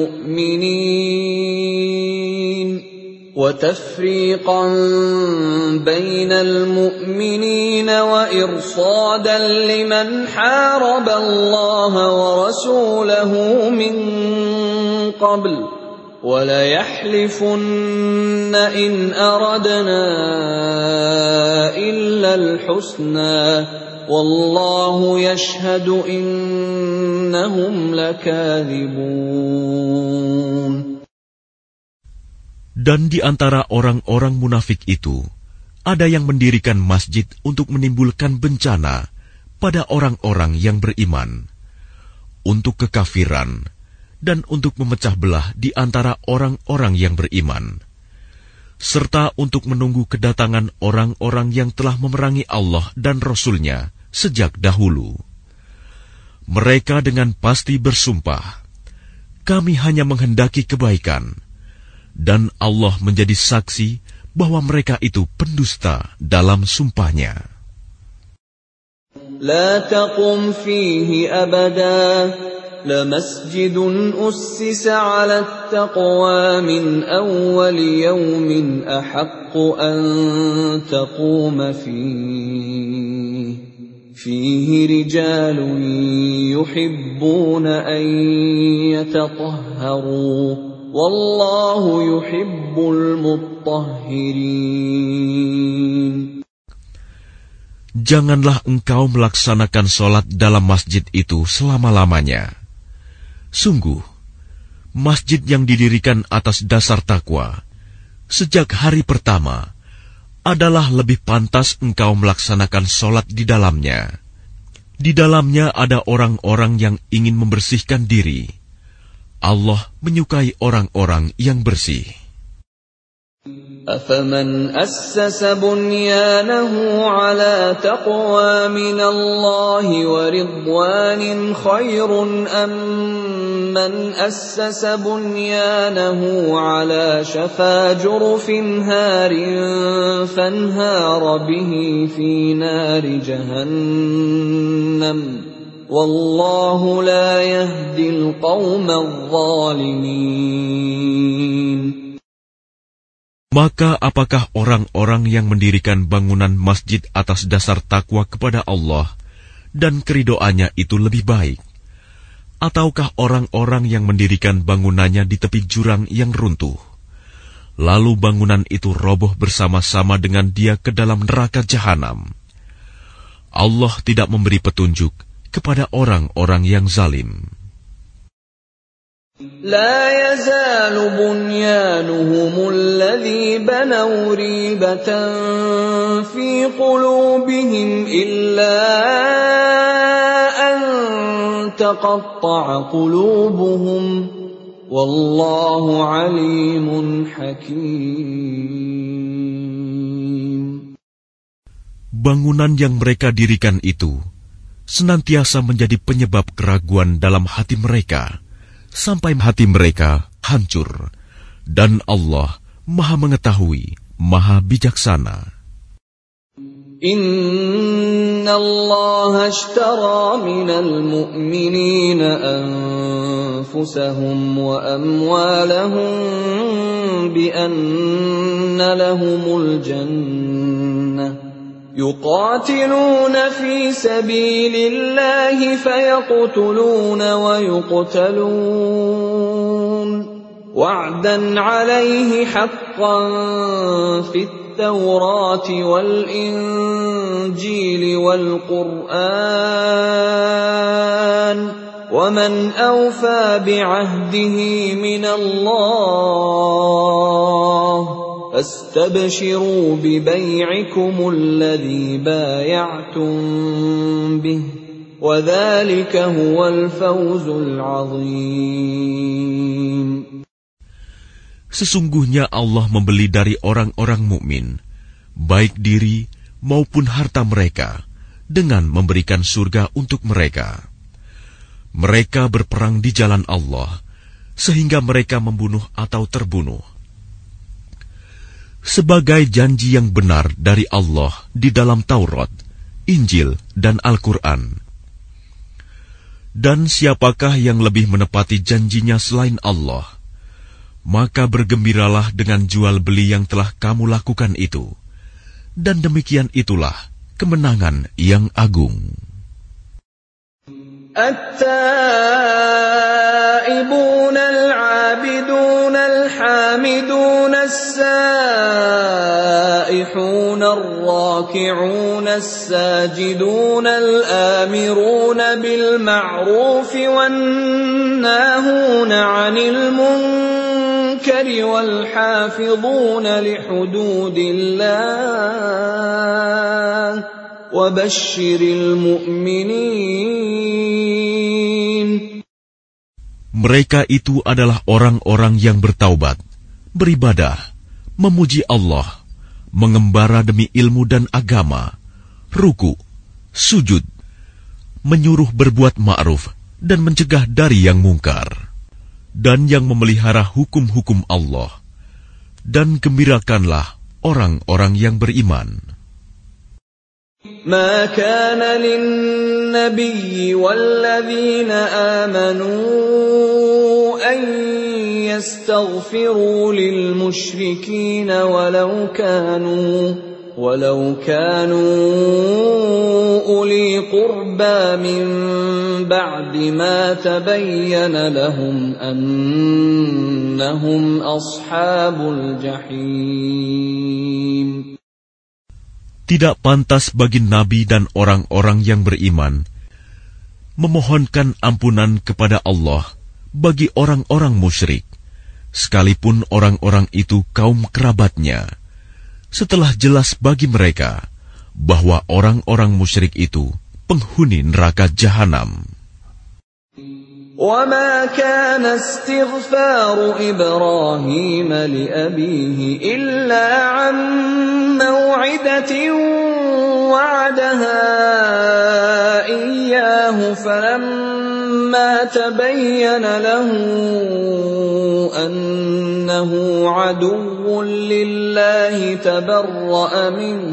الْمُؤْمِنِينَ وَإِرْصَادًا لِمَنْ حَارَبَ اللَّهَ وَرَسُولَهُ مِنْ قَبْلُ وَلَيَحْلِفُنَّ إِنْ أَرَدْنَا إِلَّا الْحُسْنَى وَاللَّهُ يَشْهَدُ إِنَّهُمْ لَكَاذِبُونَ. Dan di antara orang-orang munafik itu, ada yang mendirikan masjid untuk menimbulkan bencana pada orang-orang yang beriman, untuk kekafiran, dan untuk memecah belah di antara orang-orang yang beriman, serta untuk menunggu kedatangan orang-orang yang telah memerangi Allah dan Rasul-Nya sejak dahulu. Mereka dengan pasti bersumpah, kami hanya menghendaki kebaikan, dan Allah menjadi saksi bahwa mereka itu pendusta dalam sumpahnya. La taqum fihi abada لمسجد أسس على التقوى من أول يوم أحق أن تقوم فيه رجال يحبون أن يتطهروا والله يحب المطهرين. Janganlah engkau melaksanakan sholat dalam masjid itu selama-lamanya. Sungguh, masjid yang didirikan atas dasar takwa sejak hari pertama adalah lebih pantas engkau melaksanakan sholat di dalamnya. Di dalamnya ada orang-orang yang ingin membersihkan diri. Allah menyukai orang-orang yang bersih. أَفَمَنْ أَسَّسَ بُنْيَانَهُ عَلَى تَقْوَى مِنَ اللَّهِ وَرِضْوَانٍ خَيْرٌ أَمْ مَنْ أَسَّسَ بُنْيَانَهُ عَلَى شَفَا جُرُفٍ هَارٍ فَانْهَارَ بِهِ فِي نَارِ جَهَنَّمَ وَاللَّهُ لَا يَهْدِي الْقَوْمَ الظَّالِمِينَ. Maka apakah orang-orang yang mendirikan bangunan masjid atas dasar takwa kepada Allah dan keridoannya itu lebih baik? Ataukah orang-orang yang mendirikan bangunannya di tepi jurang yang runtuh, lalu bangunan itu roboh bersama-sama dengan dia ke dalam neraka jahanam? Allah tidak memberi petunjuk kepada orang-orang yang zalim. لا يزال بنيانهم الذي بنوا ريبة في قلوبهم إلا أن تقطع قلوبهم والله عليم حكيم. Bangunan yang mereka dirikan itu senantiasa menjadi penyebab keraguan dalam hati mereka, sampai hati mereka hancur, dan Allah Maha Mengetahui, Maha Bijaksana. Inna Allah ashtara minal mu'minina anfusahum wa amwalahum bi anna lahumul jannah. يقاتلون في سبيل الله فيقتلون ويقتلون وعدا عليه حقا في التوراة والإنجيل والقرآن ومن أوفى بعهده من الله فاستبشروا ببيعكم الذي بايعتم به وذلك هو الفوز العظيم. Sesungguhnya Allah membeli dari orang-orang mukmin, baik diri maupun harta mereka, dengan memberikan surga untuk mereka. Mereka berperang di jalan Allah, sehingga mereka membunuh atau terbunuh. Sebagai janji yang benar dari Allah di dalam Taurat, Injil, dan Al-Quran. Dan siapakah yang lebih menepati janjinya selain Allah? Maka bergembiralah dengan jual beli yang telah kamu lakukan itu. Dan demikian itulah kemenangan yang agung. التائبون العابدون الحامدون السائحون الراكعون الساجدون الآمرون بالمعروف والناهون عن المنكر والحافظون لحدود الله وبشر المؤمنين. Mereka itu adalah orang-orang yang bertaubat, beribadah, memuji Allah, mengembara demi ilmu dan agama, ruku, sujud, menyuruh berbuat ma'ruf dan mencegah dari yang mungkar, dan yang memelihara hukum-hukum Allah, dan gembirakanlah orang-orang yang beriman. ما كان للنبي والذين آمنوا أن يستغفروا للمشركين ولو كانوا أولي قربى من بعد ما تبين لهم أنهم أصحاب الجحيم. Tidak pantas bagi Nabi dan orang-orang yang beriman memohonkan ampunan kepada Allah bagi orang-orang musyrik, sekalipun orang-orang itu kaum kerabatnya, setelah jelas bagi mereka bahwa orang-orang musyrik itu penghuni neraka jahanam. وَمَا كَانَ اسْتِغْفَارُ إِبْرَاهِيمَ لِأَبِيهِ إِلَّا عَن مَّوْعِدَةٍ وَعَدَهَا إِيَّاهُ فَلَمَّا تَبَيَّنَ لَهُ أَنَّهُ عَدُوٌّ لِّلَّهِ تَبَرَّأَ مِنْهُ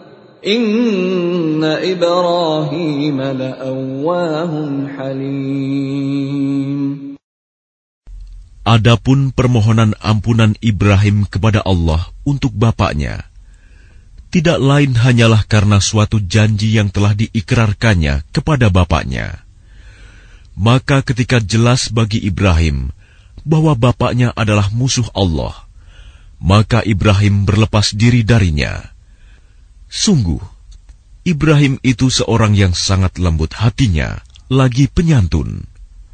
Inna Ibrahim la'awwahun halim. Adapun permohonan ampunan Ibrahim kepada Allah untuk bapaknya, tidak lain hanyalah karena suatu janji yang telah diikrarkannya kepada bapaknya. Maka ketika jelas bagi Ibrahim bahwa bapaknya adalah musuh Allah, maka Ibrahim berlepas diri darinya. Sungguh, Ibrahim itu seorang yang sangat lembut hatinya, lagi penyantun.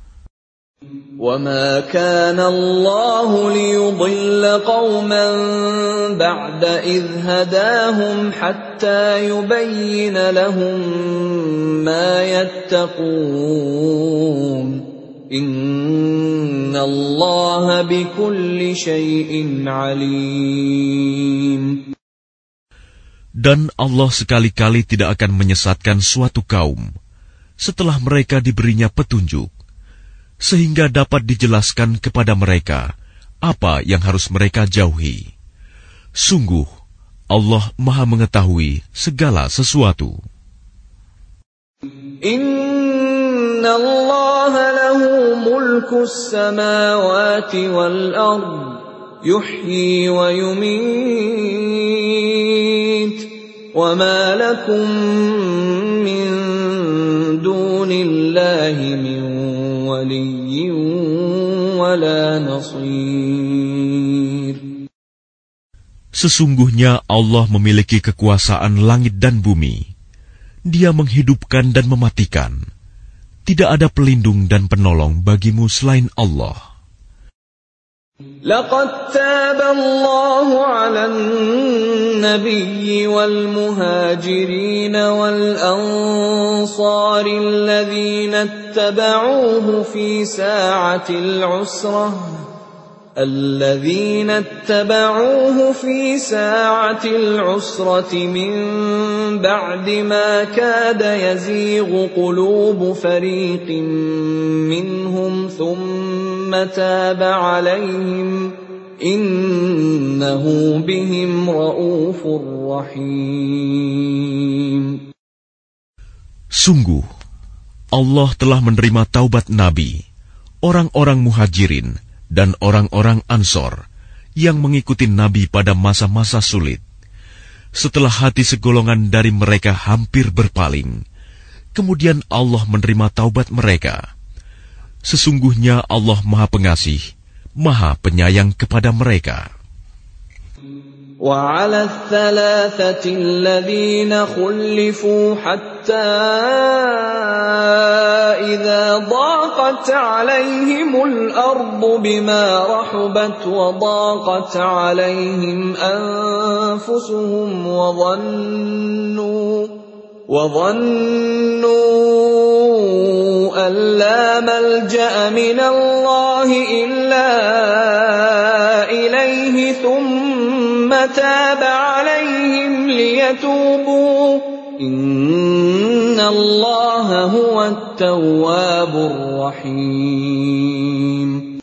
وَمَا كَانَ اللَّهُ لِيُضِلَّ قَوْمًا بَعْدَ إِذْ هَدَاهُمْ حَتَّى يُبَيِّنَ لَهُم مَّا يَتَّقُونَ إِنَّ اللَّهَ بِكُلِّ شَيْءٍ عَلِيمٌ. Dan Allah sekali-kali tidak akan menyesatkan suatu kaum setelah mereka diberinya petunjuk, sehingga dapat dijelaskan kepada mereka apa yang harus mereka jauhi. Sungguh, Allah Maha Mengetahui segala sesuatu. Inna Allah lahu mulkus samawati wal ard, yuhyi wa yumit, wa ma lakum min dunillahi min waliyyin wala nasir. Sesungguhnya Allah memiliki kekuasaan langit dan bumi. Dia menghidupkan dan mematikan. Tidak ada pelindung dan penolong bagimu selain Allah. Laqad taba Allahu 'alan nabiyyi wal muhajirin wal ansari alladhina ittaba'uuhu fi sa'atil 'usrah min ba'di ma kada yazighu qulubu fariqin minhum thumma taba 'alayhim innahu bihim ra'ufur rahim. Sungguh, Allah telah menerima taubat Nabi, orang-orang muhajirin dan orang-orang Ansor yang mengikuti Nabi pada masa-masa sulit. Setelah hati segolongan dari mereka hampir berpaling, kemudian Allah menerima taubat mereka. Sesungguhnya Allah Maha Pengasih, Maha Penyayang kepada mereka. وَعَلَى الثَّلَاثَةِ الَّذِينَ خُلِّفُوا حَتَّى إِذَا ضَاقَتْ عَلَيْهِمُ الْأَرْضُ بِمَا رَحُبَتْ وَضَاقَتْ عَلَيْهِمْ أَنفُسُهُمْ وَظَنُّوا أَن لَّا مَلْجَأَ مِنَ اللَّهِ إِلَّا إِلَيْهِ ثُمَّ تَابَ عَلَيْهِمْ لِيَتُوبُوا إِنَّ اللَّهَ هُوَ التَّوَّابُ الرَّحِيمُ.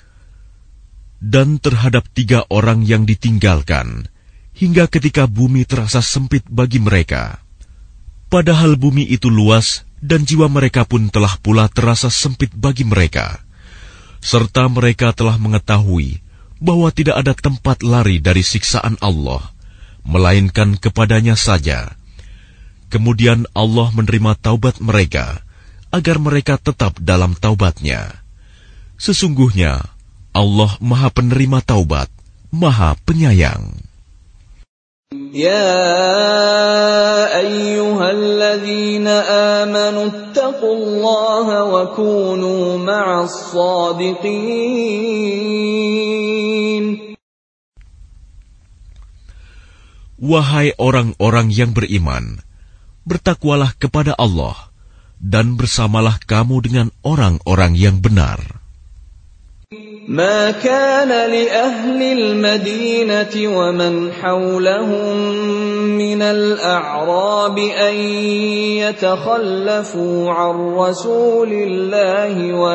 Dan terhadap 3 orang yang ditinggalkan, hingga ketika bumi terasa sempit bagi mereka. Padahal bumi itu luas, dan jiwa mereka pun telah pula terasa sempit bagi mereka. Serta mereka telah mengetahui bahwa tidak ada tempat lari dari siksaan Allah, melainkan kepadanya saja. Kemudian Allah menerima taubat mereka, agar mereka tetap dalam taubatnya. Sesungguhnya Allah Maha Penerima Taubat, Maha Penyayang. Ya ayyuhalladzina amanu ittaqullaha wa kunu ma'as shadiqin. Wahai orang-orang yang beriman, bertakwalah kepada Allah dan bersamalah kamu dengan orang-orang yang benar. ما كان لأهل المدينة ومن حولهم من الأعراب أن يتخلفوا عن رسول الله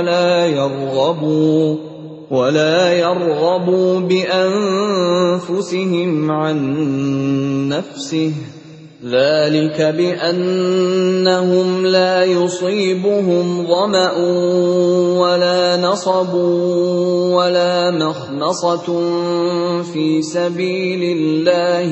ولا يرغبوا بأنفسهم عن نفسه ذلك بأنهم لا يصيبهم ظمأ ولا نصب ولا مخمصة في سبيل الله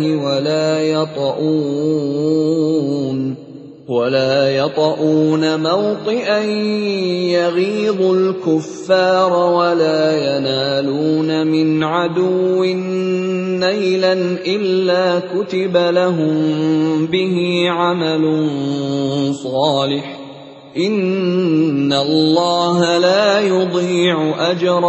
ولا يطؤون موطئا يغيظ الكفار ولا ينالون من عدو نيلا إلا كتب لهم به عمل صالح إن الله لا يضيع أجر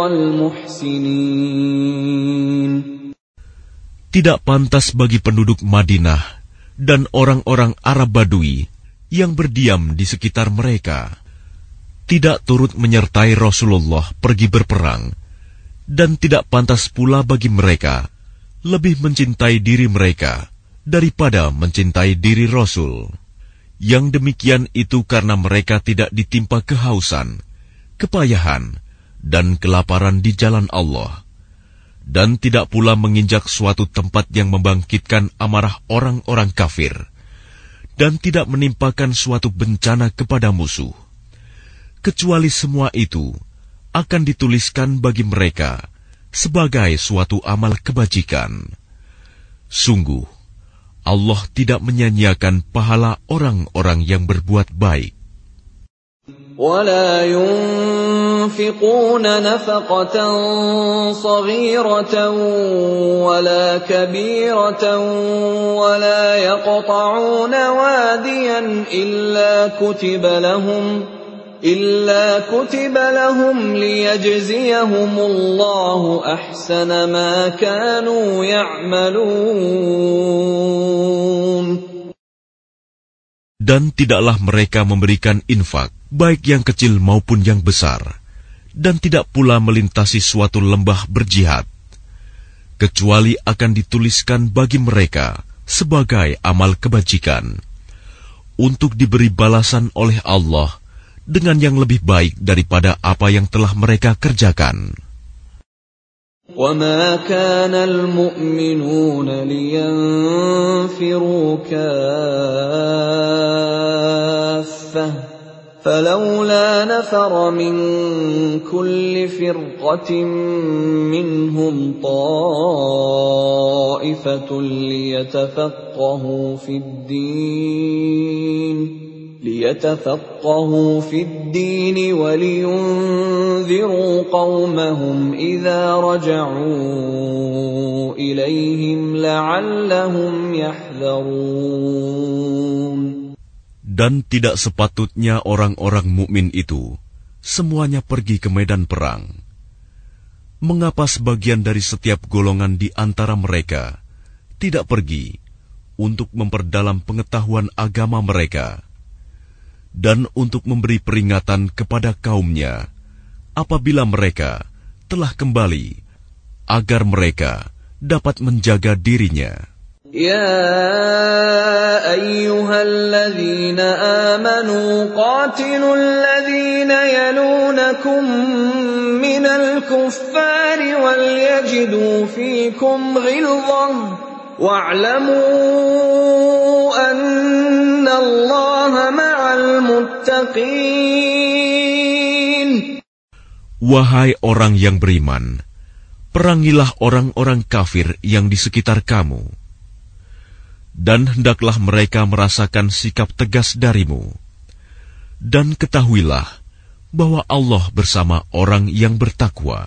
المحسنين. Tidak pantas bagi penduduk Madinah dan orang-orang Arab Badui yang berdiam di sekitar mereka, tidak turut menyertai Rasulullah pergi berperang, dan tidak pantas pula bagi mereka lebih mencintai diri mereka daripada mencintai diri Rasul. Yang demikian itu karena mereka tidak ditimpa kehausan, kepayahan, dan kelaparan di jalan Allah, dan tidak pula menginjak suatu tempat yang membangkitkan amarah orang-orang kafir, dan tidak menimpakan suatu bencana kepada musuh, kecuali semua itu akan dituliskan bagi mereka sebagai suatu amal kebajikan. Sungguh, Allah tidak menyanyiakan pahala orang-orang yang berbuat baik. ولا ينفقون نفقة صغيرة ولا كبيرة ولا يقطعون واديا إلا كتب لهم ليجزيهم الله أحسن ما كانوا يعملون. Dan tidaklah mereka memberikan infak, baik yang kecil maupun yang besar, dan tidak pula melintasi suatu lembah berjihad, kecuali akan dituliskan bagi mereka sebagai amal kebajikan, untuk diberi balasan oleh Allah dengan yang lebih baik daripada apa yang telah mereka kerjakan. وَمَا كَانَ الْمُؤْمِنُونَ لِيَنْفِرُوا كَافَّةً فَلَوْلَا نَفَرَ مِنْ كُلِّ فِرْقَةٍ مِّنْهُمْ طَائِفَةٌ ليتفقهوا في الدين ولينذروا قومهم إذا رجعوا إليهم لعلهم يحذرون. Dan tidak sepatutnya orang-orang mukmin itu semuanya pergi ke medan perang. Mengapa sebagian dari setiap golongan di antara mereka tidak pergi untuk memperdalam pengetahuan agama mereka, dan untuk memberi peringatan kepada kaumnya apabila mereka telah kembali, agar mereka dapat menjaga dirinya. Ya ayyuhalladzina amanu qatilul ladzina yalunakum minal kuffari wal yajidu fikum ghilzah wa'lamu anna Allaha ma'al muttaqin. Wahai orang yang beriman, perangilah orang-orang kafir yang di sekitar kamu, dan hendaklah mereka merasakan sikap tegas darimu. Dan ketahuilah bahwa Allah bersama orang yang bertakwa.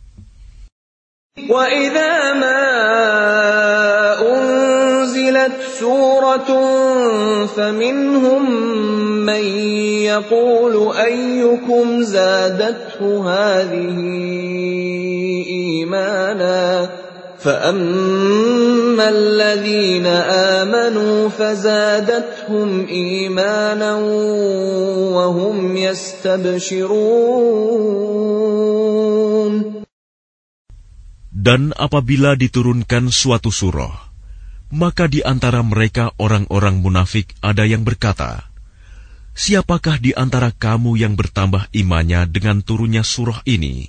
Wa idza ma unzilat suratun faminhum man yaqulu ayyukum zadathu hadhihi imana فَأَمَّا الَّذِينَ آمَنُوا فَزَادَتْهُمْ إِيمَانًا وَهُمْ يَسْتَبْشِرُونَ. Dan apabila diturunkan suatu surah, maka di antara mereka orang-orang munafik ada yang berkata, "Siapakah di antara kamu yang bertambah imannya dengan turunnya surah ini?"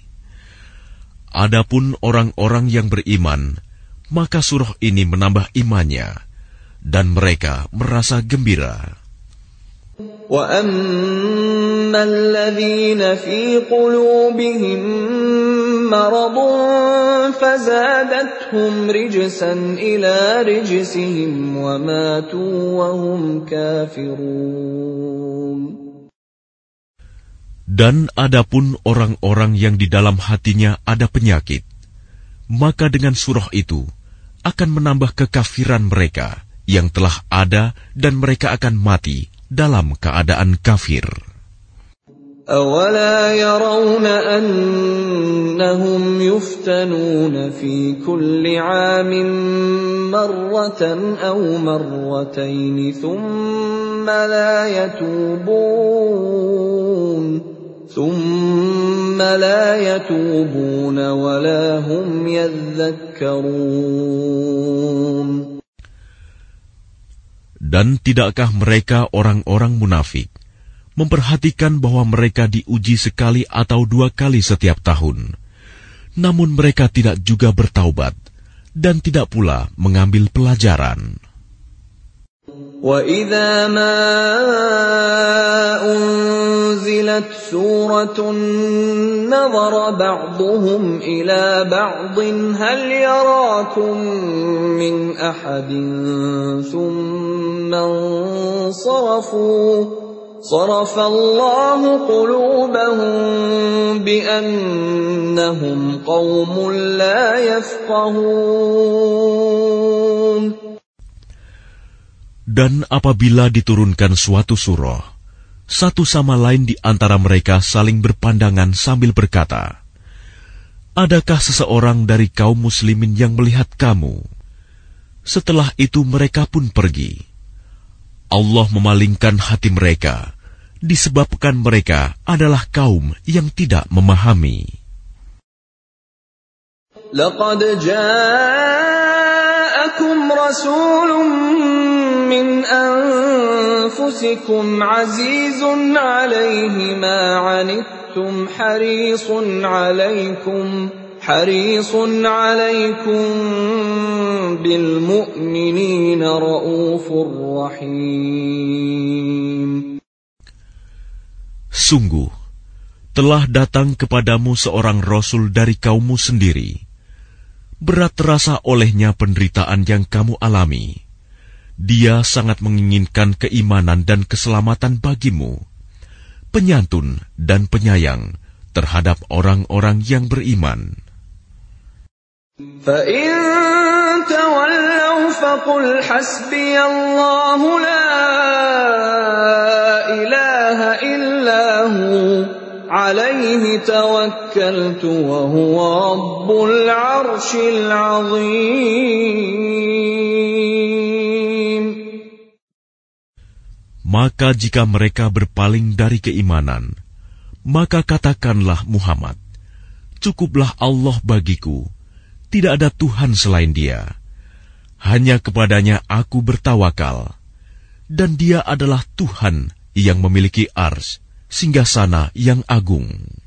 Adapun orang-orang yang beriman, maka surah ini menambah imannya, dan mereka merasa gembira. وَأَمَّا الَّذِينَ فِي قُلُوبِهِم مَّرَضٌ فَزَادَتْهُمْ رِجْسًا إِلَىٰ رِجْسِهِمْ وَمَاتُوا وَهُمْ كَافِرُونَ. Dan adapun orang-orang yang di dalam hatinya ada penyakit, maka dengan surah itu akan menambah kekafiran mereka yang telah ada dan mereka akan mati dalam keadaan kafir. أَوَلَا يَرَوْنَ أَنَّهُمْ يُفْتَنُونَ فِي كُلِّ عَامٍ مَّرَّةً أَوْ مَرَّتَيْنِ ثُمَّ لَا يَتُوبُونَ وَلَا هُمْ يَذَّكَّرُونَ. Dan tidakkah mereka orang-orang munafik memperhatikan bahwa mereka diuji sekali atau 2 kali setiap tahun, namun mereka tidak juga bertaubat dan tidak pula mengambil pelajaran. وَإِذَا مَا أُنزِلَتْ سُورَةٌ نَظَرَ بَعْضُهُمْ إِلَى بَعْضٍ هَلْ يَرَاكُمْ مِنْ أَحَدٍ ثُمَّ انصَرَفُوا صَرَفَ اللَّهُ قُلُوبَهُم بِأَنَّهُمْ قَوْمٌ لَّا يَفْقَهُونَ. Dan apabila diturunkan suatu surah, satu sama lain di antara mereka saling berpandangan sambil berkata, "Adakah seseorang dari kaum muslimin yang melihat kamu?" Setelah itu mereka pun pergi. Allah memalingkan hati mereka, disebabkan mereka adalah kaum yang tidak memahami. لَقَدْ جَاءَكُمْ رَسُولٌ مِّنْ أَنفُسِكُمْ عَزِيزٌ عَلَيْهِ مَا عَنِتُّمْ حَرِيصٌ عَلَيْكُمْ بِالْمُؤْمِنِينَ رَءُوفٌ رَّحِيمٌ. Sungguh, telah datang kepadamu seorang Rasul dari kaummu sendiri. Berat terasa olehnya penderitaan yang kamu alami. Dia sangat menginginkan keimanan dan keselamatan bagimu, penyantun dan penyayang terhadap orang-orang yang beriman. فَإِن تَوَلَّوْا فَقُلْ حَسْبِيَ اللَّهُ لَا إِلَٰهَ إِلَّا هُوَ عَلَيْهِ تَوَكَّلْتُ وَهُوَ رَبُّ الْعَرْشِ الْعَظِيمِ. Maka jika mereka berpaling dari keimanan, maka katakanlah Muhammad, "Cukuplah Allah bagiku, tidak ada Tuhan selain Dia. Hanya kepadanya aku bertawakal, dan Dia adalah Tuhan yang memiliki arsy, singgasana yang agung."